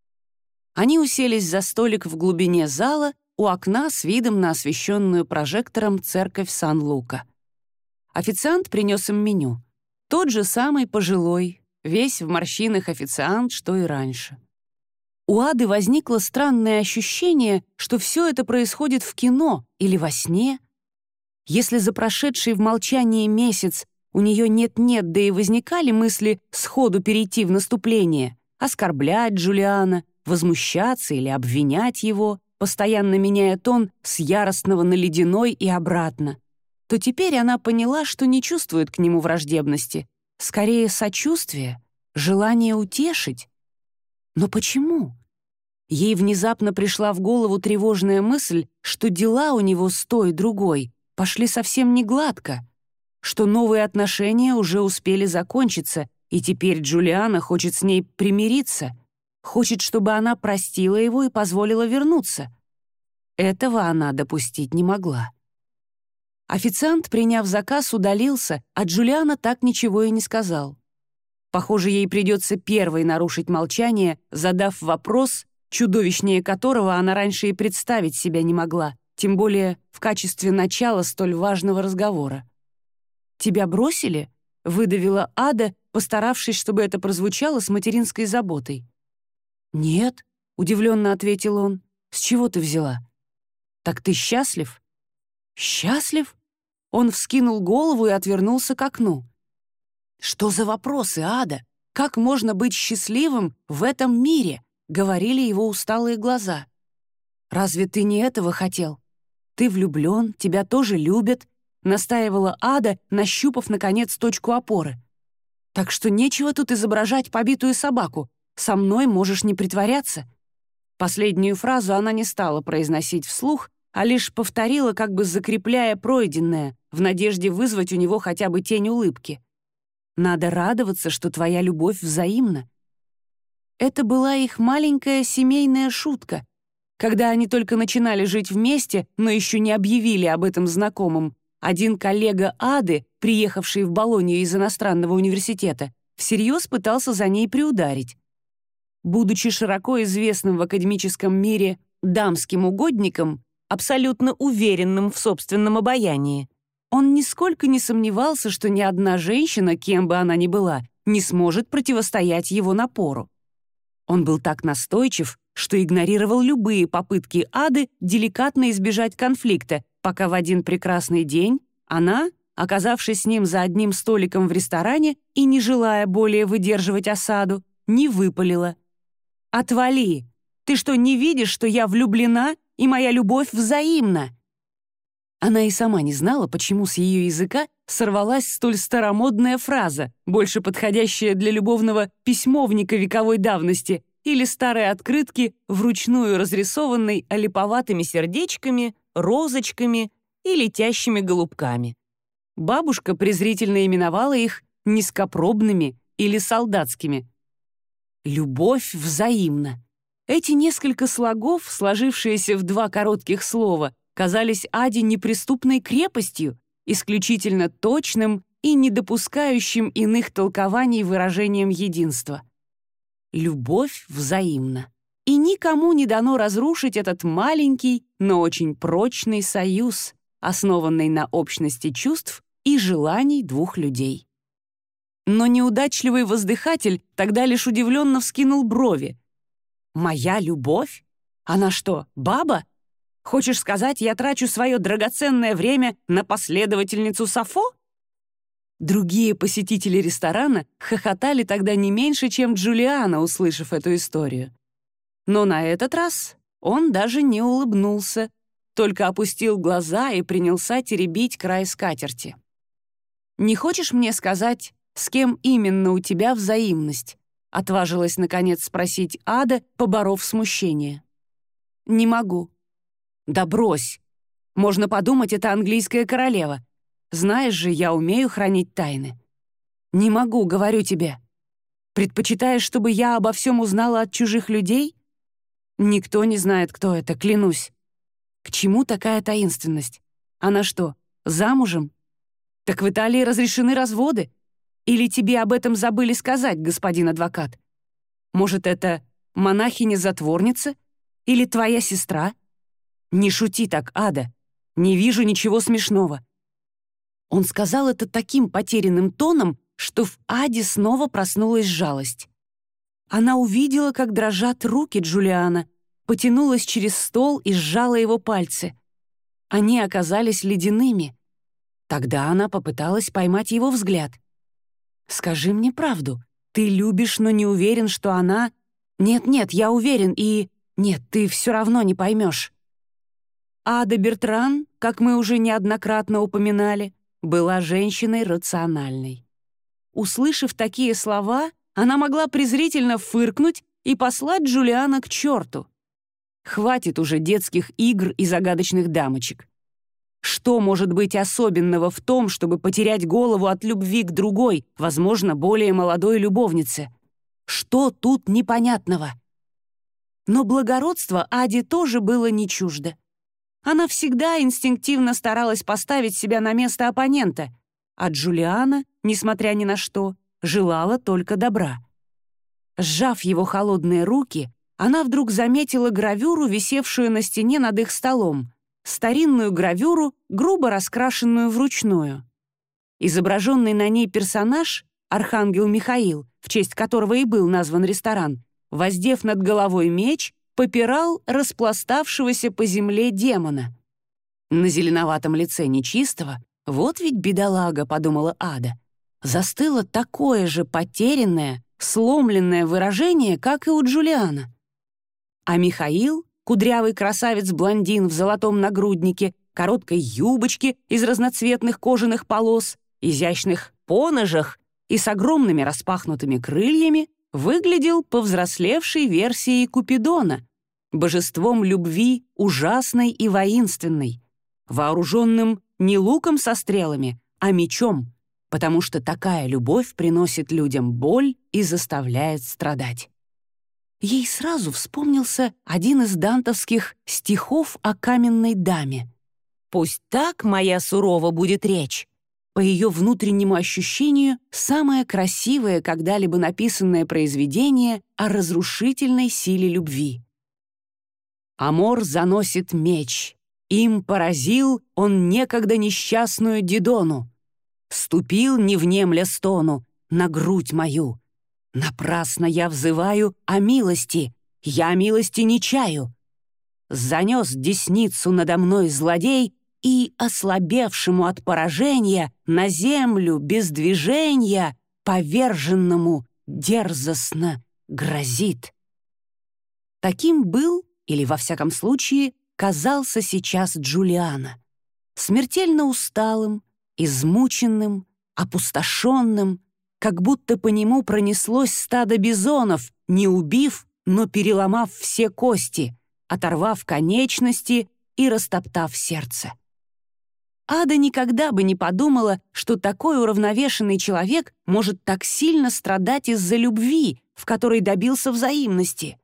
Они уселись за столик в глубине зала у окна с видом на освещенную прожектором церковь Сан-Лука. Официант принес им меню. Тот же самый пожилой, весь в морщинах официант, что и раньше. У Ады возникло странное ощущение, что все это происходит в кино или во сне. Если за прошедший в молчании месяц у нее нет-нет, да и возникали мысли сходу перейти в наступление, оскорблять Джулиано, возмущаться или обвинять его, постоянно меняя тон с яростного на ледяной и обратно, то теперь она поняла, что не чувствует к нему враждебности, скорее сочувствие, желание утешить. Но почему? Ей внезапно пришла в голову тревожная мысль, что дела у него с той другой пошли совсем не гладко, что новые отношения уже успели закончиться, и теперь Джулиано хочет с ней примириться, хочет, чтобы она простила его и позволила вернуться. Этого она допустить не могла. Официант, приняв заказ, удалился, а Джулиано так ничего и не сказал. Похоже, ей придется первой нарушить молчание, задав вопрос, чудовищнее которого она раньше и представить себя не могла, тем более в качестве начала столь важного разговора. «Тебя бросили?» — выдавила Ада, постаравшись, чтобы это прозвучало с материнской заботой. «Нет», — удивленно ответил он. «С чего ты взяла?» «Так ты счастлив?» «Счастлив?» Он вскинул голову и отвернулся к окну. «Что за вопросы, Ада? Как можно быть счастливым в этом мире?» — говорили его усталые глаза. «Разве ты не этого хотел? Ты влюблен, тебя тоже любят», — настаивала Ада, нащупав, наконец, точку опоры. «Так что нечего тут изображать побитую собаку. Со мной можешь не притворяться». Последнюю фразу она не стала произносить вслух, а лишь повторила, как бы закрепляя пройденное, в надежде вызвать у него хотя бы тень улыбки. «Надо радоваться, что твоя любовь взаимна». Это была их маленькая семейная шутка. Когда они только начинали жить вместе, но еще не объявили об этом знакомым, один коллега Ады, приехавший в Болонью из иностранного университета, всерьез пытался за ней приударить. Будучи широко известным в академическом мире дамским угодником, абсолютно уверенным в собственном обаянии, он нисколько не сомневался, что ни одна женщина, кем бы она ни была, не сможет противостоять его напору. Он был так настойчив, что игнорировал любые попытки Ады деликатно избежать конфликта, пока в один прекрасный день она, оказавшись с ним за одним столиком в ресторане и не желая более выдерживать осаду, не выпалила. «Отвали! Ты что, не видишь, что я влюблена, и моя любовь взаимна?» Она и сама не знала, почему с ее языка сорвалась столь старомодная фраза, больше подходящая для любовного письмовника вековой давности или старой открытки, вручную разрисованной олиповатыми сердечками, розочками и летящими голубками. Бабушка презрительно именовала их низкопробными или солдатскими. «Любовь взаимна». Эти несколько слогов, сложившиеся в два коротких слова, казались Аде неприступной крепостью, исключительно точным и не допускающим иных толкований выражением единства. Любовь взаимна. И никому не дано разрушить этот маленький, но очень прочный союз, основанный на общности чувств и желаний двух людей. Но неудачливый воздыхатель тогда лишь удивленно вскинул брови. «Моя любовь? Она что, баба? Хочешь сказать, я трачу свое драгоценное время на последовательницу Сафо?» Другие посетители ресторана хохотали тогда не меньше, чем Джулиана, услышав эту историю. Но на этот раз он даже не улыбнулся, только опустил глаза и принялся теребить край скатерти. «Не хочешь мне сказать, с кем именно у тебя взаимность?» — отважилась, наконец, спросить Ада, поборов смущение. «Не могу». «Да брось! Можно подумать, это английская королева. Знаешь же, я умею хранить тайны». «Не могу, говорю тебе. Предпочитаешь, чтобы я обо всем узнала от чужих людей?» «Никто не знает, кто это, клянусь». «К чему такая таинственность? Она что, замужем? Так в Италии разрешены разводы? Или тебе об этом забыли сказать, господин адвокат? Может, это монахиня-затворница? Или твоя сестра?» «Не шути так, Ада. Не вижу ничего смешного». Он сказал это таким потерянным тоном, что в Аде снова проснулась жалость. Она увидела, как дрожат руки Джулиана, потянулась через стол и сжала его пальцы. Они оказались ледяными. Тогда она попыталась поймать его взгляд. «Скажи мне правду. Ты любишь, но не уверен, что она...» «Нет-нет, я уверен, и...» «Нет, ты все равно не поймешь». Ада Бертран, как мы уже неоднократно упоминали, была женщиной рациональной. Услышав такие слова, она могла презрительно фыркнуть и послать Джулиана к черту. Хватит уже детских игр и загадочных дамочек. Что может быть особенного в том, чтобы потерять голову от любви к другой, возможно, более молодой любовнице? Что тут непонятного? Но благородство Аде тоже было не чуждо. Она всегда инстинктивно старалась поставить себя на место оппонента, а Джулиана, несмотря ни на что, желала только добра. Сжав его холодные руки, она вдруг заметила гравюру, висевшую на стене над их столом, старинную гравюру, грубо раскрашенную вручную. Изображенный на ней персонаж, архангел Михаил, в честь которого и был назван ресторан, воздев над головой меч, попирал распластавшегося по земле демона. На зеленоватом лице нечистого, вот ведь бедолага, подумала Ада, застыло такое же потерянное, сломленное выражение, как и у Джулиана. А Михаил, кудрявый красавец-блондин в золотом нагруднике, короткой юбочке из разноцветных кожаных полос, изящных поножах и с огромными распахнутыми крыльями, выглядел повзрослевшей версией Купидона, божеством любви ужасной и воинственной, вооруженным не луком со стрелами, а мечом, потому что такая любовь приносит людям боль и заставляет страдать. Ей сразу вспомнился один из дантовских стихов о каменной даме. Пусть так моя сурова будет речь. По ее внутреннему ощущению, самое красивое когда-либо написанное произведение о разрушительной силе любви. Амор заносит меч. Им поразил он некогда несчастную Дидону. Ступил, не внемля стону, на грудь мою. Напрасно я взываю о милости, я милости не чаю. Занес десницу надо мной злодей и, ослабевшему от поражения, на землю без движения, поверженному дерзостно грозит. Таким был, или во всяком случае, казался сейчас Джулиано. Смертельно усталым, измученным, опустошенным, как будто по нему пронеслось стадо бизонов, не убив, но переломав все кости, оторвав конечности и растоптав сердце. Ада никогда бы не подумала, что такой уравновешенный человек может так сильно страдать из-за любви, в которой добился взаимности.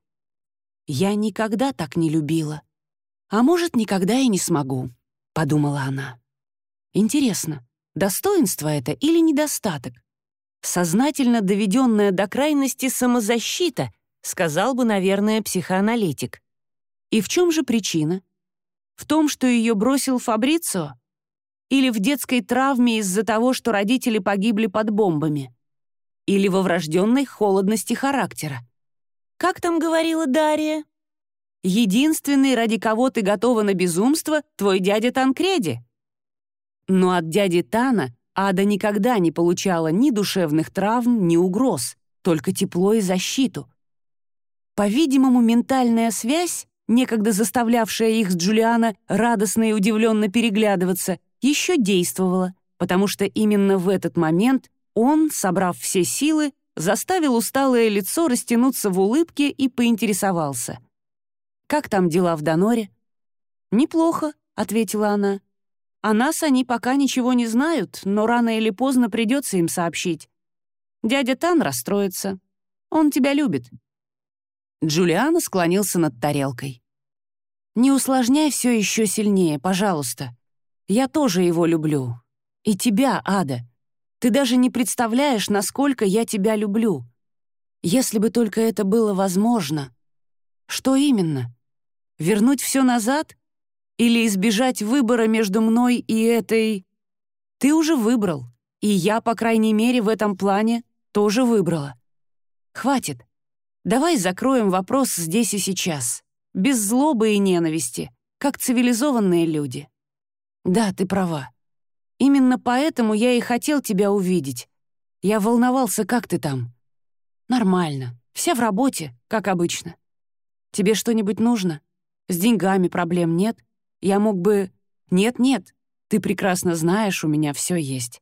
«Я никогда так не любила. А может, никогда и не смогу», — подумала она. «Интересно, достоинство это или недостаток? Сознательно доведенная до крайности самозащита», сказал бы, наверное, психоаналитик. И в чем же причина? В том, что ее бросил Фабрицио? Или в детской травме из-за того, что родители погибли под бомбами? Или во врожденной холодности характера? Как там говорила Дарья? «Единственный, ради кого ты готова на безумство, твой дядя Танкреди». Но от дяди Тана Ада никогда не получала ни душевных травм, ни угроз, только тепло и защиту. По-видимому, ментальная связь, некогда заставлявшая их с Джулиано радостно и удивленно переглядываться, еще действовала, потому что именно в этот момент он, собрав все силы, заставил усталое лицо растянуться в улыбке и поинтересовался. «Как там дела в Доноре?» «Неплохо», — ответила она. «О нас они пока ничего не знают, но рано или поздно придется им сообщить. Дядя Тан расстроится. Он тебя любит». Джулиано склонился над тарелкой. «Не усложняй все еще сильнее, пожалуйста. Я тоже его люблю. И тебя, Ада. Ты даже не представляешь, насколько я тебя люблю. Если бы только это было возможно. Что именно? Вернуть все назад? Или избежать выбора между мной и этой... Ты уже выбрал, и я, по крайней мере, в этом плане тоже выбрала. Хватит. Давай закроем вопрос здесь и сейчас, без злобы и ненависти, как цивилизованные люди. Да, ты права. Именно поэтому я и хотел тебя увидеть. Я волновался, как ты там. Нормально, вся в работе, как обычно. Тебе что-нибудь нужно? С деньгами проблем нет? Я мог бы... Нет-нет, ты прекрасно знаешь, у меня все есть.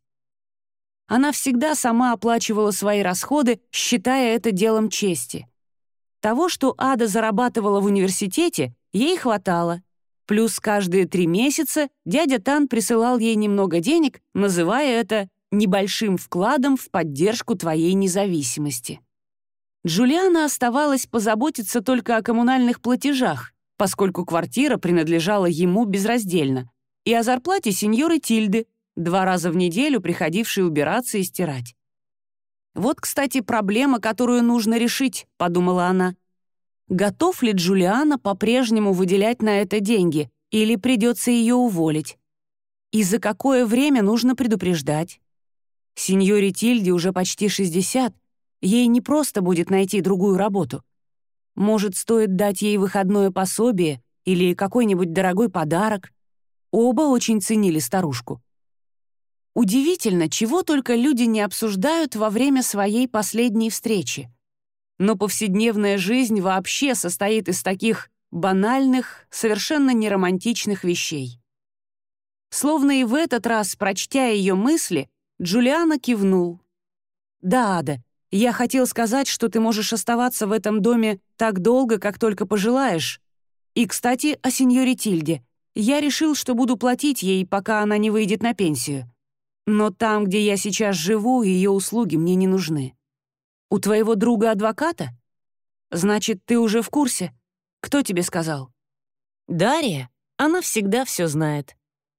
Она всегда сама оплачивала свои расходы, считая это делом чести. Того, что Ада зарабатывала в университете, ей хватало. Плюс каждые три месяца дядя Тан присылал ей немного денег, называя это «небольшим вкладом в поддержку твоей независимости». Джулиано оставалось позаботиться только о коммунальных платежах, поскольку квартира принадлежала ему безраздельно, и о зарплате сеньоры Тильды, два раза в неделю приходившей убираться и стирать. «Вот, кстати, проблема, которую нужно решить», — подумала она. Готов ли Джулиано по-прежнему выделять на это деньги, или придется ее уволить? И за какое время нужно предупреждать? Сеньоре Тильде уже почти шестьдесят, ей не просто будет найти другую работу. Может, стоит дать ей выходное пособие или какой-нибудь дорогой подарок? Оба очень ценили старушку. Удивительно, чего только люди не обсуждают во время своей последней встречи. Но повседневная жизнь вообще состоит из таких банальных, совершенно неромантичных вещей. Словно и в этот раз, прочтя ее мысли, Джулиано кивнул. «Да, Ада, я хотел сказать, что ты можешь оставаться в этом доме так долго, как только пожелаешь. И, кстати, о сеньоре Тильде. Я решил, что буду платить ей, пока она не выйдет на пенсию. Но там, где я сейчас живу, ее услуги мне не нужны. У твоего друга-адвоката? Значит, ты уже в курсе? Кто тебе сказал?» «Дарья. Она всегда все знает.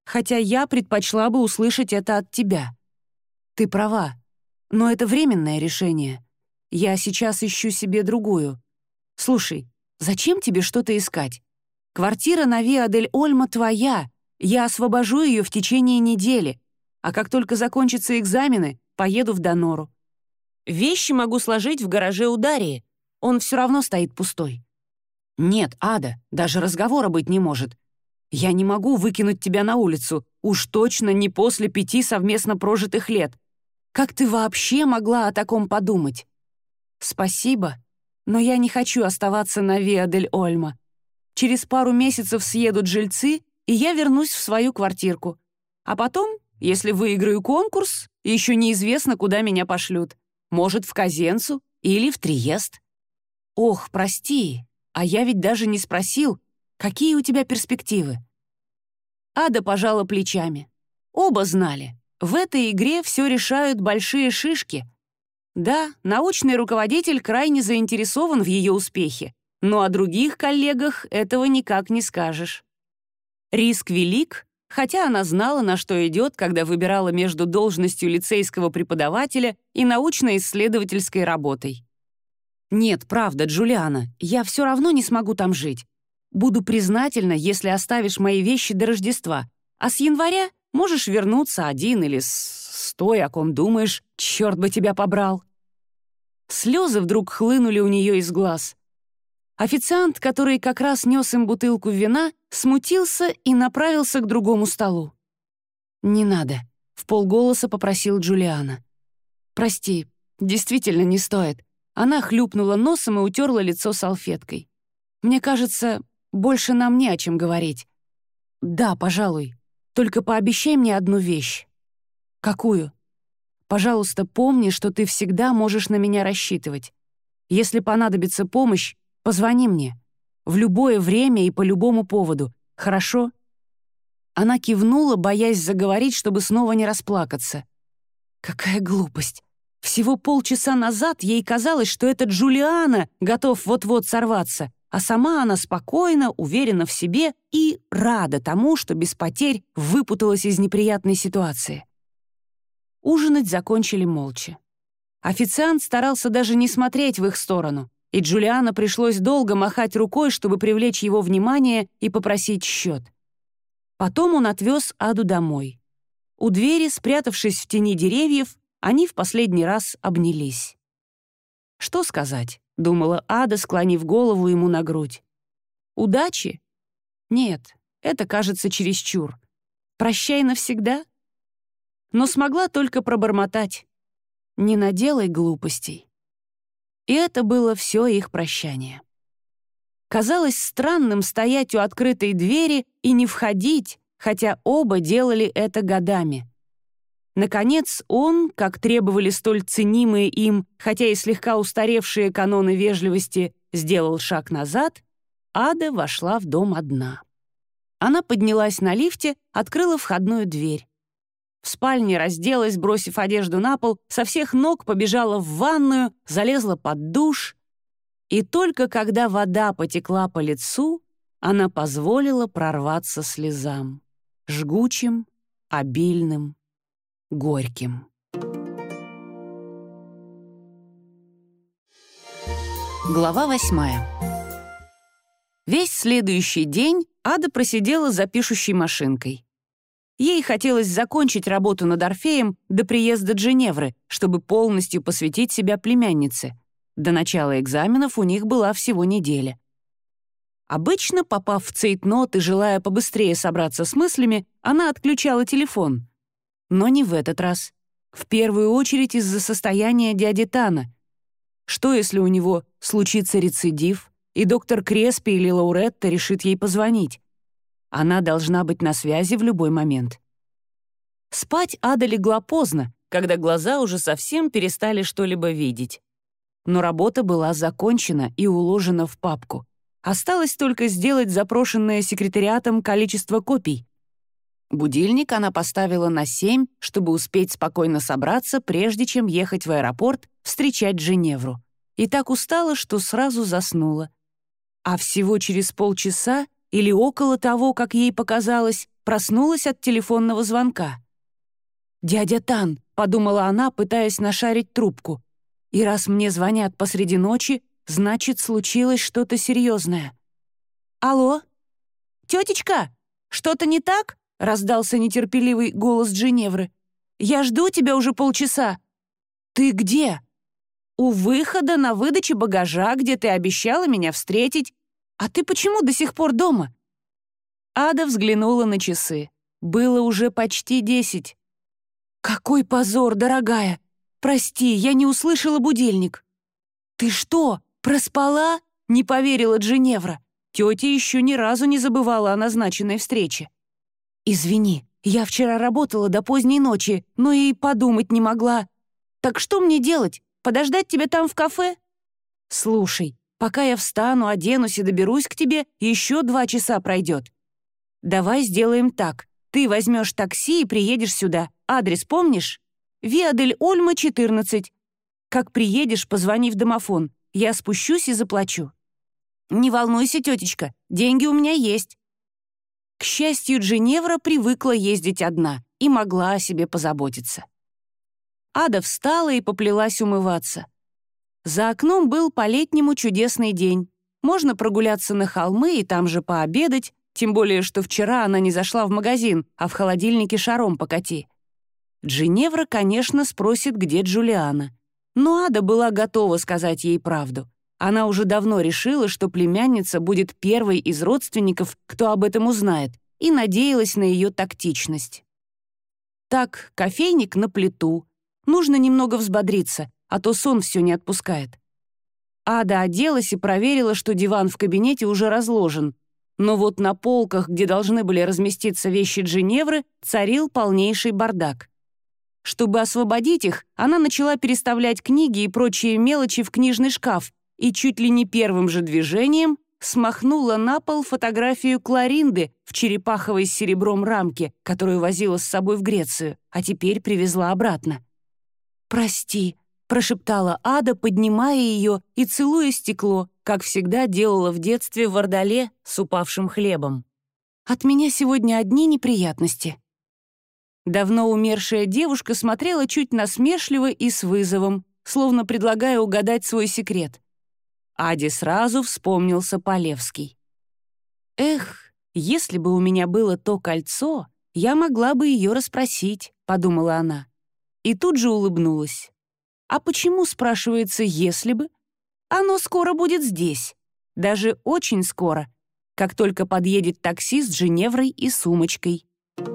хотя я предпочла бы услышать это от тебя. Ты права, но это временное решение. Я сейчас ищу себе другую. Слушай, зачем тебе что-то искать? Квартира на Виа-дель-Ольмо твоя. Я освобожу ее в течение недели, а как только закончатся экзамены, поеду в Донору. Вещи могу сложить в гараже у Дарьи. Он все равно стоит пустой. Нет, Ада, даже разговора быть не может. Я не могу выкинуть тебя на улицу, уж точно не после пяти совместно прожитых лет. Как ты вообще могла о таком подумать? Спасибо, но я не хочу оставаться на Виа-дель-Ольмо. Через пару месяцев съедут жильцы, и я вернусь в свою квартирку. А потом, если выиграю конкурс, еще неизвестно, куда меня пошлют. Может, в Козенцу или в Триест. Ох, прости, а я ведь даже не спросил, какие у тебя перспективы. Ада пожала плечами. Оба знали, в этой игре все решают большие шишки. Да, научный руководитель крайне заинтересован в ее успехе, но о других коллегах этого никак не скажешь. Риск велик, хотя она знала, на что идет, когда выбирала между должностью лицейского преподавателя и научно-исследовательской работой. «Нет, правда, Джулиана, я все равно не смогу там жить. Буду признательна, если оставишь мои вещи до Рождества, а с января можешь вернуться один или с, с той, о ком думаешь, черт бы тебя побрал». Слезы вдруг хлынули у нее из глаз. Официант, который как раз нес им бутылку вина, смутился и направился к другому столу. «Не надо», — вполголоса попросил Джулиана. «Прости, действительно не стоит». Она хлюпнула носом и утерла лицо салфеткой. «Мне кажется, больше нам не о чем говорить». «Да, пожалуй. Только пообещай мне одну вещь». «Какую?» «Пожалуйста, помни, что ты всегда можешь на меня рассчитывать. Если понадобится помощь, позвони мне. В любое время и по любому поводу. Хорошо?» Она кивнула, боясь заговорить, чтобы снова не расплакаться. Какая глупость. Всего полчаса назад ей казалось, что это Джулиана готов вот-вот сорваться, а сама она спокойна, уверена в себе и рада тому, что без потерь выпуталась из неприятной ситуации. Ужинать закончили молча. Официант старался даже не смотреть в их сторону, и Джулиана пришлось долго махать рукой, чтобы привлечь его внимание и попросить счет. Потом он отвез Аду домой. У двери, спрятавшись в тени деревьев, они в последний раз обнялись. «Что сказать?» — думала Ада, склонив голову ему на грудь. «Удачи? Нет, это кажется чересчур. Прощай навсегда?» Но смогла только пробормотать. «Не наделай глупостей». И это было все их прощание. Казалось странным стоять у открытой двери и не входить, хотя оба делали это годами. Наконец он, как требовали столь ценимые им, хотя и слегка устаревшие каноны вежливости, сделал шаг назад, Ада вошла в дом одна. Она поднялась на лифте, открыла входную дверь. В спальне разделась, бросив одежду на пол, со всех ног побежала в ванную, залезла под душ. И только когда вода потекла по лицу, она позволила прорваться слезам. Жгучим, обильным, горьким. Глава восьмая. Весь следующий день Ада просидела за пишущей машинкой. Ей хотелось закончить работу над Орфеем до приезда Джиневры, чтобы полностью посвятить себя племяннице. До начала экзаменов у них была всего неделя. Обычно, попав в цейтнот и желая побыстрее собраться с мыслями, она отключала телефон. Но не в этот раз. В первую очередь из-за состояния дяди Тана. Что, если у него случится рецидив, и доктор Креспи или Лауретта решит ей позвонить? Она должна быть на связи в любой момент. Спать Ада легла поздно, когда глаза уже совсем перестали что-либо видеть. Но работа была закончена и уложена в папку. Осталось только сделать запрошенное секретариатом количество копий. Будильник она поставила на семь, чтобы успеть спокойно собраться, прежде чем ехать в аэропорт встречать Женевру. И так устала, что сразу заснула. А всего через полчаса или около того, как ей показалось, проснулась от телефонного звонка. «Дядя Тан», — подумала она, пытаясь нашарить трубку. «И раз мне звонят посреди ночи, значит, случилось что-то серьезное». «Алло? Тетечка, что-то не так?» — раздался нетерпеливый голос Джиневры. «Я жду тебя уже полчаса». «Ты где?» «У выхода на выдаче багажа, где ты обещала меня встретить. А ты почему до сих пор дома?» Ада взглянула на часы. Было уже почти десять. «Какой позор, дорогая! Прости, я не услышала будильник». «Ты что, проспала?» — не поверила Джиневра. Тетя еще ни разу не забывала о назначенной встрече. «Извини, я вчера работала до поздней ночи, но и подумать не могла. Так что мне делать? Подождать тебя там в кафе?» «Слушай, пока я встану, оденусь и доберусь к тебе, еще два часа пройдет. Давай сделаем так. Ты возьмешь такси и приедешь сюда. Адрес помнишь? Виа-дель-Ольма, четырнадцать. Как приедешь, позвони в домофон. Я спущусь и заплачу». «Не волнуйся, тетечка, деньги у меня есть». К счастью, Джиневра привыкла ездить одна и могла о себе позаботиться. Ада встала и поплелась умываться. За окном был по-летнему чудесный день. Можно прогуляться на холмы и там же пообедать, тем более, что вчера она не зашла в магазин, а в холодильнике шаром покати. Джиневра, конечно, спросит, где Джулиана. Но Ада была готова сказать ей правду. Она уже давно решила, что племянница будет первой из родственников, кто об этом узнает, и надеялась на ее тактичность. Так, кофейник на плиту. Нужно немного взбодриться, а то сон все не отпускает. Ада оделась и проверила, что диван в кабинете уже разложен. Но вот на полках, где должны были разместиться вещи Джиневры, царил полнейший бардак. Чтобы освободить их, она начала переставлять книги и прочие мелочи в книжный шкаф и чуть ли не первым же движением смахнула на пол фотографию Кларинды в черепаховой с серебром рамке, которую возила с собой в Грецию, а теперь привезла обратно. «Прости», — прошептала Ада, поднимая ее и целуя стекло, как всегда делала в детстве в Ордале с упавшим хлебом. «От меня сегодня одни неприятности». Давно умершая девушка смотрела чуть насмешливо и с вызовом, словно предлагая угадать свой секрет. Аде сразу вспомнился Полевский. «Эх, если бы у меня было то кольцо, я могла бы ее расспросить», — подумала она. И тут же улыбнулась. «А почему, спрашивается, если бы? Оно скоро будет здесь. Даже очень скоро, как только подъедет такси с Джиневрой и сумочкой».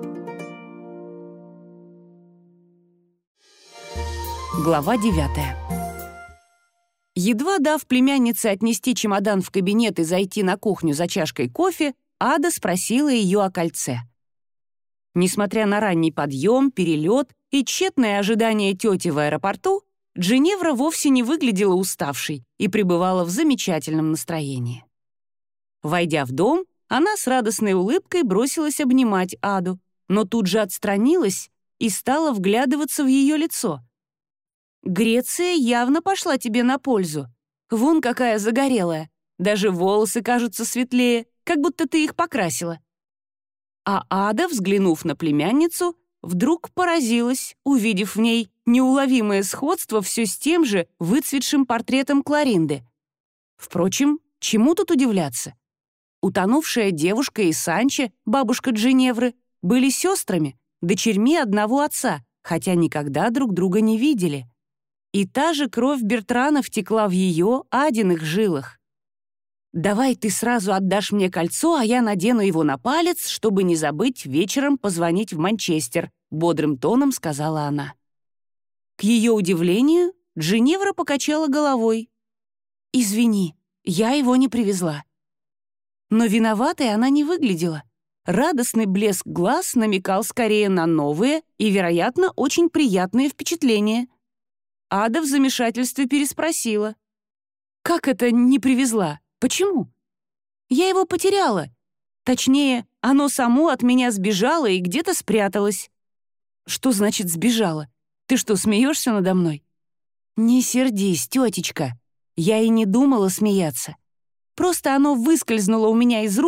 Глава девятая. Едва дав племяннице отнести чемодан в кабинет и зайти на кухню за чашкой кофе, Ада спросила ее о кольце. Несмотря на ранний подъем, перелет и тщетное ожидание тети в аэропорту, Джиневра вовсе не выглядела уставшей и пребывала в замечательном настроении. Войдя в дом, она с радостной улыбкой бросилась обнимать Аду, но тут же отстранилась и стала вглядываться в ее лицо. «Греция явно пошла тебе на пользу. Вон какая загорелая. Даже волосы кажутся светлее, как будто ты их покрасила». А Ада, взглянув на племянницу, вдруг поразилась, увидев в ней неуловимое сходство все с тем же выцветшим портретом Кларинды. Впрочем, чему тут удивляться? Утонувшая девушка и Санчо, бабушка Джиневры, были сестрами, дочерьми одного отца, хотя никогда друг друга не видели. И та же кровь Бертранов текла в ее, Адиных жилах. «Давай ты сразу отдашь мне кольцо, а я надену его на палец, чтобы не забыть вечером позвонить в Манчестер», — бодрым тоном сказала она. К ее удивлению, Джиневра покачала головой. «Извини, я его не привезла». Но виноватой она не выглядела. Радостный блеск глаз намекал скорее на новые и, вероятно, очень приятные впечатления. Ада в замешательстве переспросила. «Как это не привезла? Почему?» «Я его потеряла. Точнее, оно само от меня сбежало и где-то спряталось». «Что значит «сбежало»? Ты что, смеешься надо мной?» «Не сердись, тетечка. Я и не думала смеяться. Просто оно выскользнуло у меня из рук,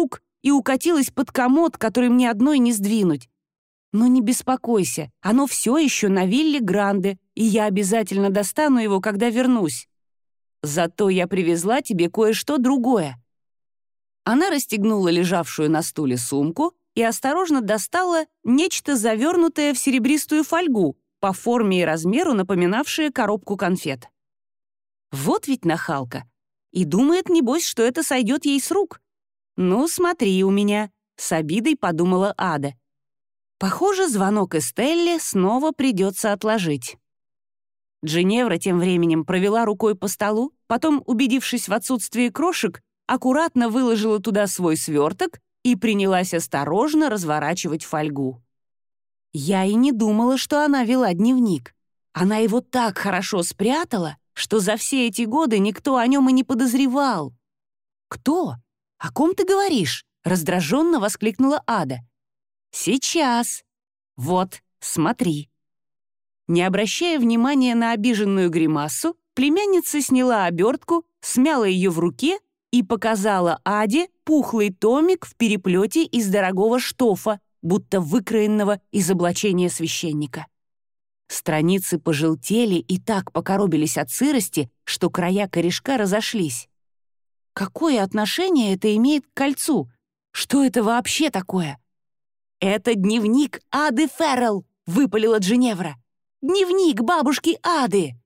и укатилось под комод, который мне одной не сдвинуть. Но не беспокойся, оно все еще на вилле Гранде, и я обязательно достану его, когда вернусь. Зато я привезла тебе кое-что другое». Она расстегнула лежавшую на стуле сумку и осторожно достала нечто завернутое в серебристую фольгу, по форме и размеру напоминавшее коробку конфет. Вот ведь нахалка. И думает, небось, что это сойдет ей с рук. «Ну, смотри у меня», — с обидой подумала Ада. Похоже, звонок Эстелле снова придется отложить. Джиневра тем временем провела рукой по столу, потом, убедившись в отсутствии крошек, аккуратно выложила туда свой сверток и принялась осторожно разворачивать фольгу. Я и не думала, что она вела дневник. Она его так хорошо спрятала, что за все эти годы никто о нем и не подозревал. «Кто? О ком ты говоришь?» — раздраженно воскликнула Ада. «Сейчас. Вот, смотри». Не обращая внимания на обиженную гримасу, племянница сняла обертку, смяла ее в руке и показала Аде пухлый томик в переплете из дорогого штофа, будто выкроенного из облачения священника. Страницы пожелтели и так покоробились от сырости, что края корешка разошлись. Какое отношение это имеет к кольцу? Что это вообще такое? «Это дневник Ады Феррелл», — выпалила Джиневра. «Дневник бабушки Ады!»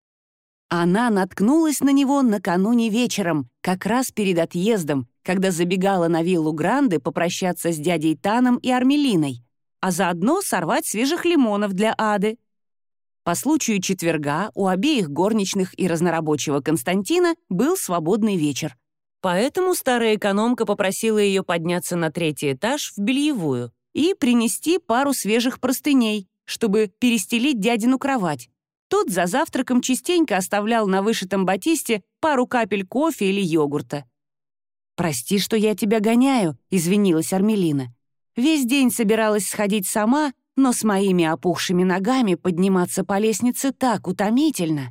Она наткнулась на него накануне вечером, как раз перед отъездом, когда забегала на виллу Гранде попрощаться с дядей Таном и Армелиной, а заодно сорвать свежих лимонов для Ады. По случаю четверга у обеих горничных и разнорабочего Константина был свободный вечер. Поэтому старая экономка попросила ее подняться на третий этаж в бельевую и принести пару свежих простыней, чтобы перестелить дядину кровать. Тот за завтраком частенько оставлял на вышитом батисте пару капель кофе или йогурта. «Прости, что я тебя гоняю», — извинилась Армелина. «Весь день собиралась сходить сама, но с моими опухшими ногами подниматься по лестнице так утомительно».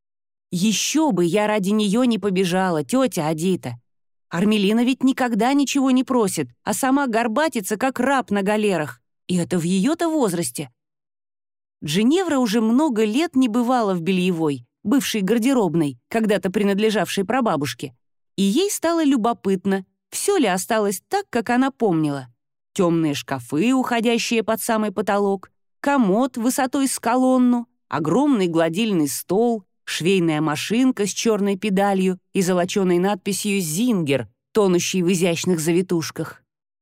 «Еще бы я ради нее не побежала, тетя Адита. Армелина ведь никогда ничего не просит, а сама горбатится, как раб на галерах. И это в ее-то возрасте». Джиневра уже много лет не бывала в бельевой, бывшей гардеробной, когда-то принадлежавшей прабабушке. И ей стало любопытно, все ли осталось так, как она помнила. Темные шкафы, уходящие под самый потолок, комод высотой с колонну, огромный гладильный стол, швейная машинка с черной педалью и золоченой надписью «Зингер», тонущей в изящных завитушках.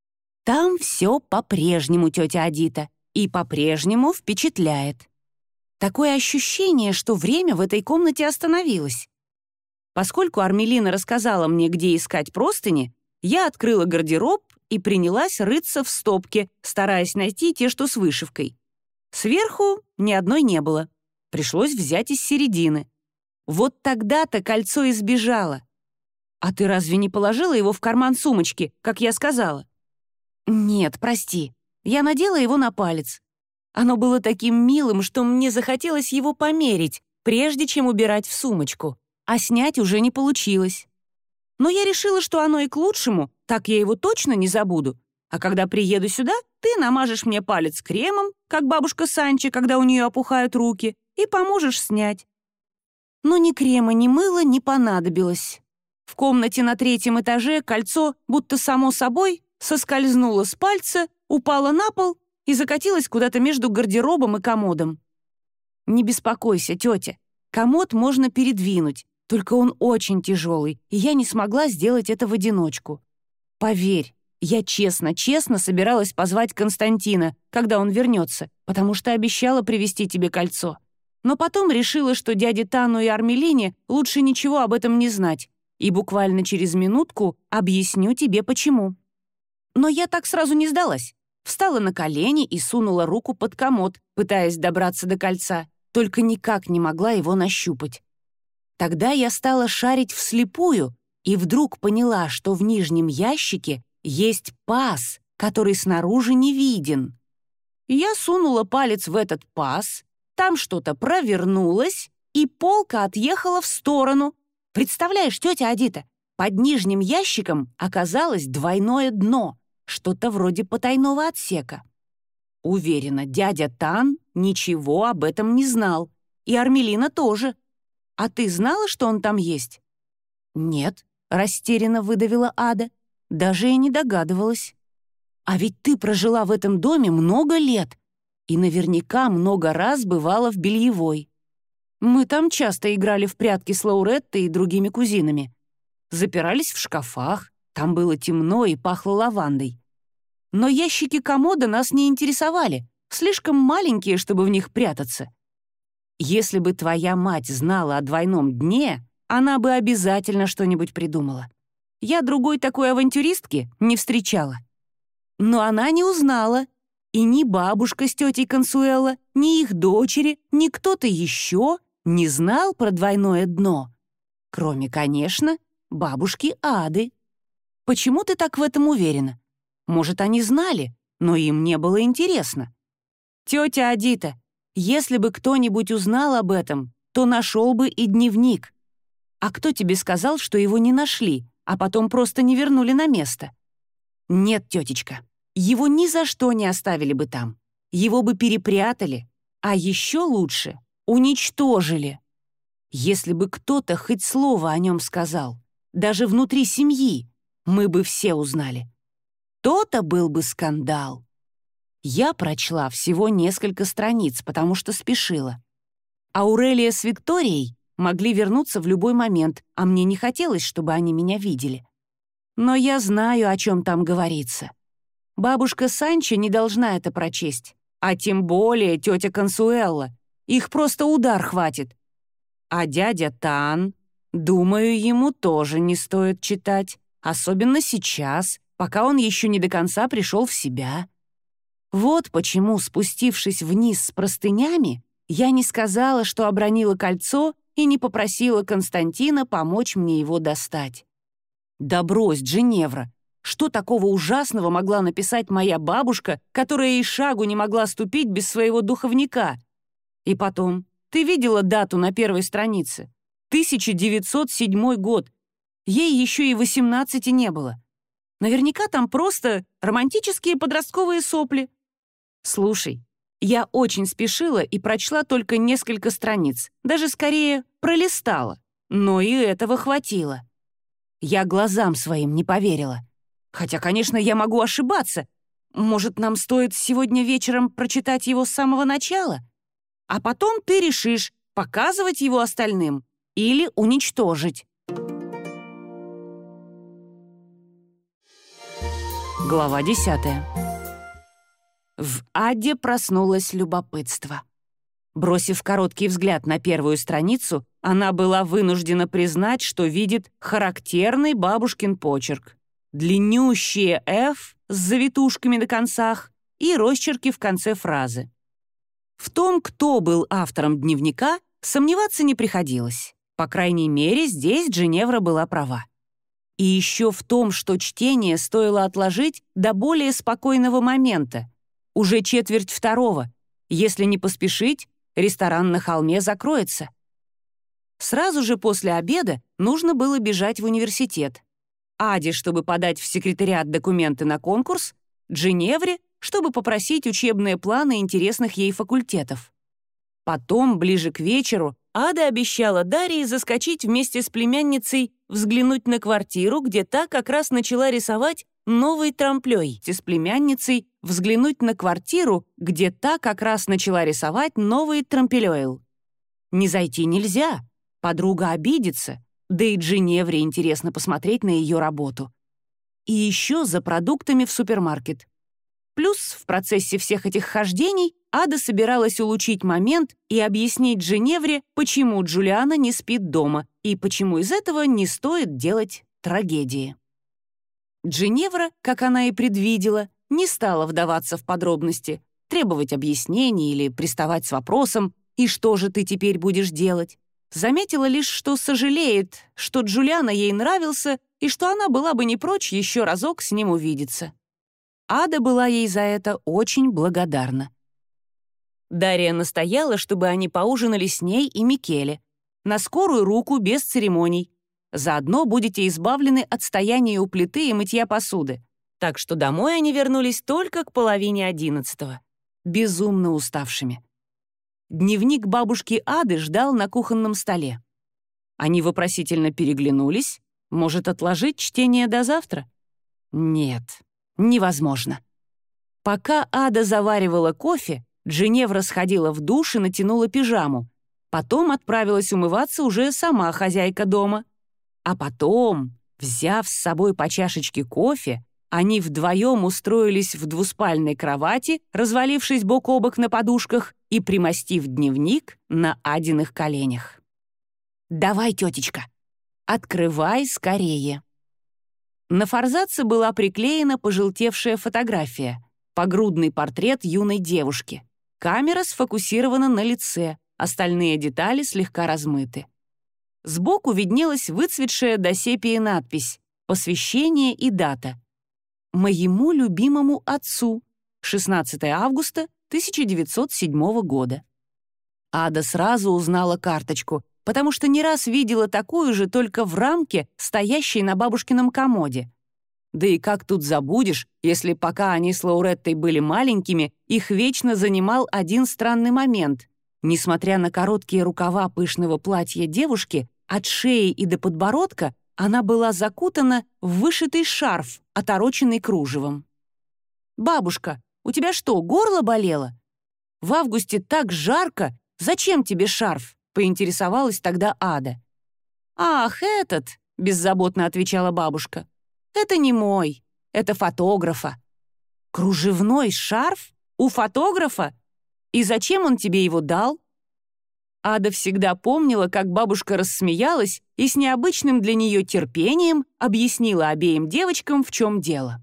Там все по-прежнему, тетя Адита, и по-прежнему впечатляет. Такое ощущение, что время в этой комнате остановилось. Поскольку Армелина рассказала мне, где искать простыни, я открыла гардероб и принялась рыться в стопке, стараясь найти те, что с вышивкой. Сверху ни одной не было. Пришлось взять из середины. Вот тогда-то кольцо и сбежало. А ты разве не положила его в карман сумочки, как я сказала? Нет, прости. Я надела его на палец. Оно было таким милым, что мне захотелось его померить, прежде чем убирать в сумочку. А снять уже не получилось. Но я решила, что оно и к лучшему, так я его точно не забуду. А когда приеду сюда, ты намажешь мне палец кремом, как бабушка Санча, когда у нее опухают руки, и поможешь снять. Но ни крема, ни мыла не понадобилось. В комнате на третьем этаже кольцо, будто само собой, соскользнуло с пальца, упало на пол и закатилось куда-то между гардеробом и комодом. Не беспокойся, тетя, комод можно передвинуть, только он очень тяжелый, и я не смогла сделать это в одиночку. Поверь, я честно-честно собиралась позвать Константина, когда он вернется, потому что обещала привезти тебе кольцо. Но потом решила, что дяде Тану и Армелине лучше ничего об этом не знать, и буквально через минутку объясню тебе, почему. Но я так сразу не сдалась. Встала на колени и сунула руку под комод, пытаясь добраться до кольца, только никак не могла его нащупать. Тогда я стала шарить вслепую и вдруг поняла, что в нижнем ящике есть паз, который снаружи не виден. Я сунула палец в этот паз, там что-то провернулось, и полка отъехала в сторону. Представляешь, тетя Адита, под нижним ящиком оказалось двойное дно, что-то вроде потайного отсека. Уверена, дядя Тан ничего об этом не знал, и Армелина тоже. А ты знала, что он там есть? Нет, растерянно выдавила Ада, даже и не догадывалась. А ведь ты прожила в этом доме много лет и наверняка много раз бывала в бельевой. Мы там часто играли в прятки с Лауреттой и другими кузинами. Запирались в шкафах, там было темно и пахло лавандой. Но ящики комода нас не интересовали, слишком маленькие, чтобы в них прятаться. Если бы твоя мать знала о двойном дне, она бы обязательно что-нибудь придумала. Я другой такой авантюристки не встречала. Но она не узнала, и ни бабушка с тетей Консуэло, ни их дочери, ни кто-то еще не знал про двойное дно. Кроме, конечно, бабушки Ады. Почему ты так в этом уверена? Может, они знали, но им не было интересно. Тетя Адита, если бы кто-нибудь узнал об этом, то нашел бы и дневник. А кто тебе сказал, что его не нашли, а потом просто не вернули на место? Нет, тетечка, его ни за что не оставили бы там. Его бы перепрятали, а еще лучше уничтожили. Если бы кто-то хоть слово о нем сказал, даже внутри семьи, мы бы все узнали. То-то был бы скандал. Я прочла всего несколько страниц, потому что спешила. Аурелия с Викторией могли вернуться в любой момент, а мне не хотелось, чтобы они меня видели. Но я знаю, о чем там говорится. Бабушка Санчо не должна это прочесть, а тем более тетя Консуэлла. Их просто удар хватит. А дядя Тан, думаю, ему тоже не стоит читать, особенно сейчас, пока он еще не до конца пришел в себя. Вот почему, спустившись вниз с простынями, я не сказала, что обронила кольцо и не попросила Константина помочь мне его достать. Да брось, Джиневра, что такого ужасного могла написать моя бабушка, которая и шагу не могла ступить без своего духовника? И потом, ты видела дату на первой странице? тысяча девятьсот седьмой год. Ей еще и восемнадцати не было. Наверняка там просто романтические подростковые сопли. Слушай, я очень спешила и прочла только несколько страниц, даже скорее пролистала, но и этого хватило. Я глазам своим не поверила. Хотя, конечно, я могу ошибаться. Может, нам стоит сегодня вечером прочитать его с самого начала? А потом ты решишь, показывать его остальным или уничтожить. Глава десятая. В Аде проснулось любопытство. Бросив короткий взгляд на первую страницу, она была вынуждена признать, что видит характерный бабушкин почерк. Длиннющие «Ф» с завитушками на концах и росчерки в конце фразы. В том, кто был автором дневника, сомневаться не приходилось. По крайней мере, здесь Джиневра была права. И еще в том, что чтение стоило отложить до более спокойного момента. Уже четверть второго. Если не поспешить, ресторан на холме закроется. Сразу же после обеда нужно было бежать в университет. Аде, чтобы подать в секретариат документы на конкурс, Джиневре, чтобы попросить учебные планы интересных ей факультетов. Потом, ближе к вечеру, Ада обещала Дарье заскочить вместе с племянницей взглянуть на квартиру, где та как раз начала рисовать новой трамплёй. С племянницей взглянуть на квартиру, где та как раз начала рисовать новый трампелёйл. Не зайти нельзя, подруга обидится, да и Джиневре интересно посмотреть на ее работу. И еще за продуктами в супермаркет. Плюс в процессе всех этих хождений Ада собиралась улучшить момент и объяснить Джиневре, почему Джулиана не спит дома и почему из этого не стоит делать трагедии. Джиневра, как она и предвидела, не стала вдаваться в подробности, требовать объяснений или приставать с вопросом «И что же ты теперь будешь делать?». Заметила лишь, что сожалеет, что Джулиана ей нравился и что она была бы не прочь еще разок с ним увидеться. Ада была ей за это очень благодарна. Дарья настояла, чтобы они поужинали с ней и Микеле. На скорую руку, без церемоний. Заодно будете избавлены от стояния у плиты и мытья посуды. так что домой они вернулись только к половине одиннадцатого, безумно уставшими. Дневник бабушки Ады ждал на кухонном столе. Они вопросительно переглянулись. Может, отложить чтение до завтра? Нет, невозможно. Пока Ада заваривала кофе, Джиневра сходила в душ и натянула пижаму. Потом отправилась умываться уже сама хозяйка дома. А потом, взяв с собой по чашечке кофе, они вдвоем устроились в двуспальной кровати, развалившись бок о бок на подушках и примостив дневник на Адиных коленях. «Давай, тетечка, открывай скорее». На форзаце была приклеена пожелтевшая фотография, погрудный портрет юной девушки. Камера сфокусирована на лице, остальные детали слегка размыты. Сбоку виднелась выцветшая до сепии надпись «Посвящение и дата». «Моему любимому отцу. шестнадцатое августа тысяча девятьсот седьмого года». Ада сразу узнала карточку, потому что не раз видела такую же, только в рамке, стоящей на бабушкином комоде. Да и как тут забудешь, если пока они с Лауреттой были маленькими, их вечно занимал один странный момент. Несмотря на короткие рукава пышного платья девушки, от шеи и до подбородка она была закутана в вышитый шарф, отороченный кружевом. «Бабушка, у тебя что, горло болело? В августе так жарко, зачем тебе шарф?» — поинтересовалась тогда Ада. «Ах, этот!» — беззаботно отвечала бабушка. «Это не мой, это фотографа». «Кружевной шарф? У фотографа? И зачем он тебе его дал?» Ада всегда помнила, как бабушка рассмеялась и с необычным для нее терпением объяснила обеим девочкам, в чем дело.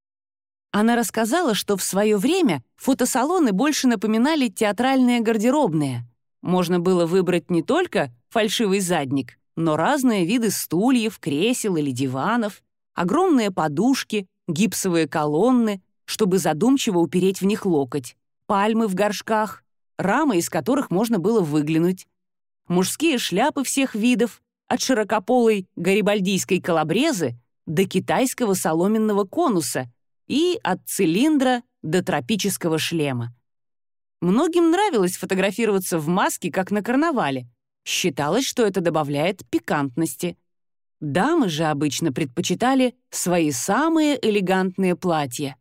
Она рассказала, что в свое время фотосалоны больше напоминали театральные гардеробные. Можно было выбрать не только фальшивый задник, но разные виды стульев, кресел или диванов, огромные подушки, гипсовые колонны, чтобы задумчиво упереть в них локоть, пальмы в горшках, рамы из которых можно было выглянуть, мужские шляпы всех видов, от широкополой гарибальдийской калабрезы до китайского соломенного конуса и от цилиндра до тропического шлема. Многим нравилось фотографироваться в маске, как на карнавале. Считалось, что это добавляет пикантности. Дамы же обычно предпочитали свои самые элегантные платья.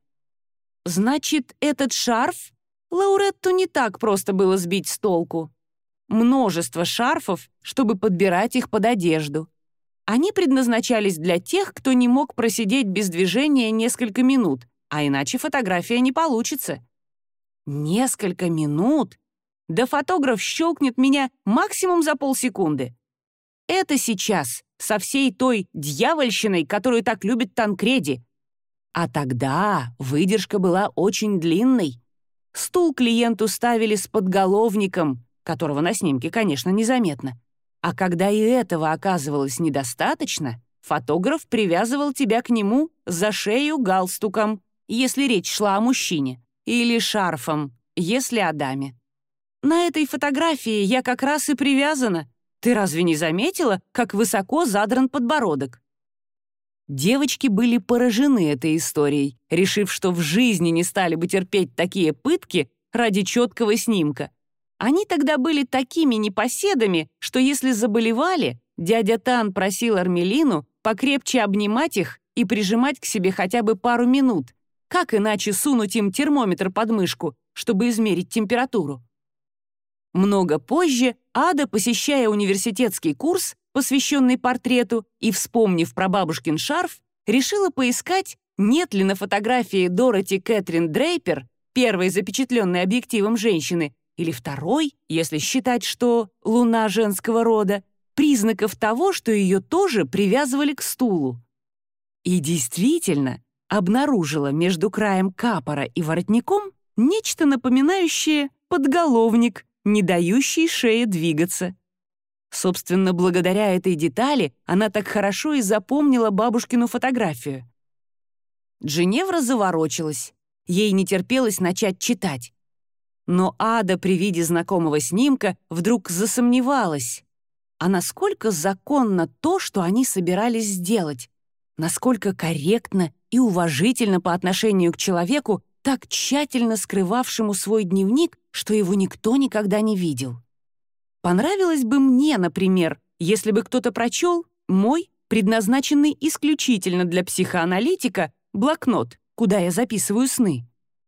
Значит, этот шарф Лауретту не так просто было сбить с толку. Множество шарфов, чтобы подбирать их под одежду. Они предназначались для тех, кто не мог просидеть без движения несколько минут, а иначе фотография не получится. Несколько минут? Да фотограф щелкнет меня максимум за полсекунды. Это сейчас, со всей той дьявольщиной, которую так любит Танкреди. А тогда выдержка была очень длинной. Стул клиенту ставили с подголовником, которого на снимке, конечно, незаметно. А когда и этого оказывалось недостаточно, фотограф привязывал тебя к нему за шею галстуком, если речь шла о мужчине, или шарфом, если о даме. На этой фотографии я как раз и привязана. Ты разве не заметила, как высоко задран подбородок? Девочки были поражены этой историей, решив, что в жизни не стали бы терпеть такие пытки ради четкого снимка. Они тогда были такими непоседами, что если заболевали, дядя Тан просил Армелину покрепче обнимать их и прижимать к себе хотя бы пару минут. Как иначе сунуть им термометр под мышку, чтобы измерить температуру? Много позже Ада, посещая университетский курс, посвященный портрету, и, вспомнив про бабушкин шарф, решила поискать, нет ли на фотографии Дороти Кэтрин Дрейпер, первой запечатленной объективом женщины, или второй, если считать, что луна женского рода, признаков того, что ее тоже привязывали к стулу. И действительно обнаружила между краем капора и воротником нечто напоминающее подголовник, не дающий шее двигаться. Собственно, благодаря этой детали она так хорошо и запомнила бабушкину фотографию. Джиневра заворочилась. Ей не терпелось начать читать. Но Ада при виде знакомого снимка вдруг засомневалась. А насколько законно то, что они собирались сделать? Насколько корректно и уважительно по отношению к человеку, так тщательно скрывавшему свой дневник, что его никто никогда не видел. Понравилось бы мне, например, если бы кто-то прочел мой, предназначенный исключительно для психоаналитика, блокнот, куда я записываю сны.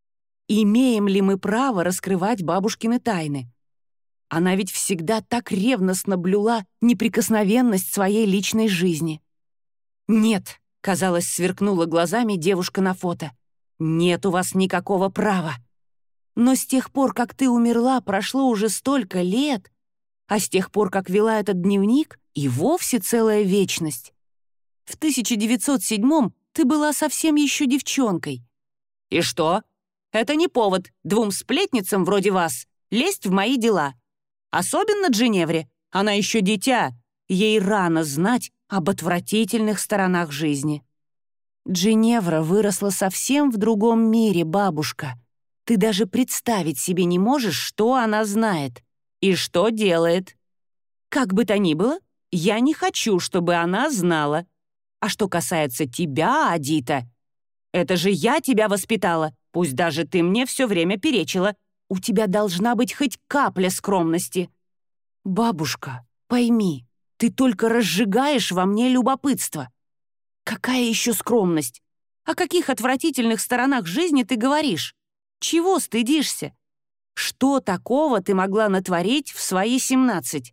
Имеем ли мы право раскрывать бабушкины тайны? Она ведь всегда так ревностно блюла неприкосновенность своей личной жизни. «Нет», — казалось, сверкнула глазами девушка на фото, «нет у вас никакого права. Но с тех пор, как ты умерла, прошло уже столько лет, а с тех пор, как вела этот дневник, и вовсе целая вечность. В тысяча девятьсот седьмом ты была совсем еще девчонкой. И что? Это не повод двум сплетницам вроде вас лезть в мои дела. Особенно Джиневре. Она еще дитя. Ей рано знать об отвратительных сторонах жизни. Джиневра выросла совсем в другом мире, бабушка. Ты даже представить себе не можешь, что она знает и что делает. Как бы то ни было, я не хочу, чтобы она знала. А что касается тебя, Адита, это же я тебя воспитала, пусть даже ты мне все время перечила. У тебя должна быть хоть капля скромности. Бабушка, пойми, ты только разжигаешь во мне любопытство. Какая еще скромность? О каких отвратительных сторонах жизни ты говоришь? Чего стыдишься? Что такого ты могла натворить в свои семнадцать?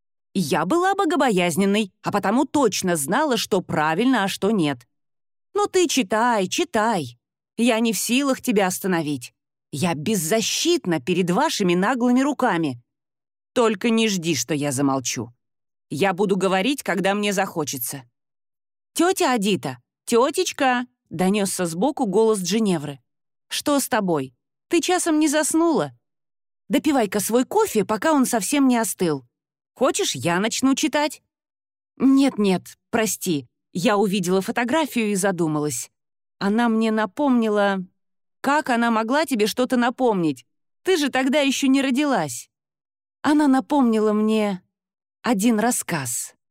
Я была богобоязненной, а потому точно знала, что правильно, а что нет. Ну ты читай, читай. Я не в силах тебя остановить. Я беззащитна перед вашими наглыми руками. Только не жди, что я замолчу. Я буду говорить, когда мне захочется. «Тетя Адита! Тетечка!» — донесся сбоку голос Джиневры. «Что с тобой? Ты часом не заснула? Допивай-ка свой кофе, пока он совсем не остыл. Хочешь, я начну читать?» «Нет-нет, прости. Я увидела фотографию и задумалась. Она мне напомнила... Как она могла тебе что-то напомнить? Ты же тогда еще не родилась. Она напомнила мне один рассказ».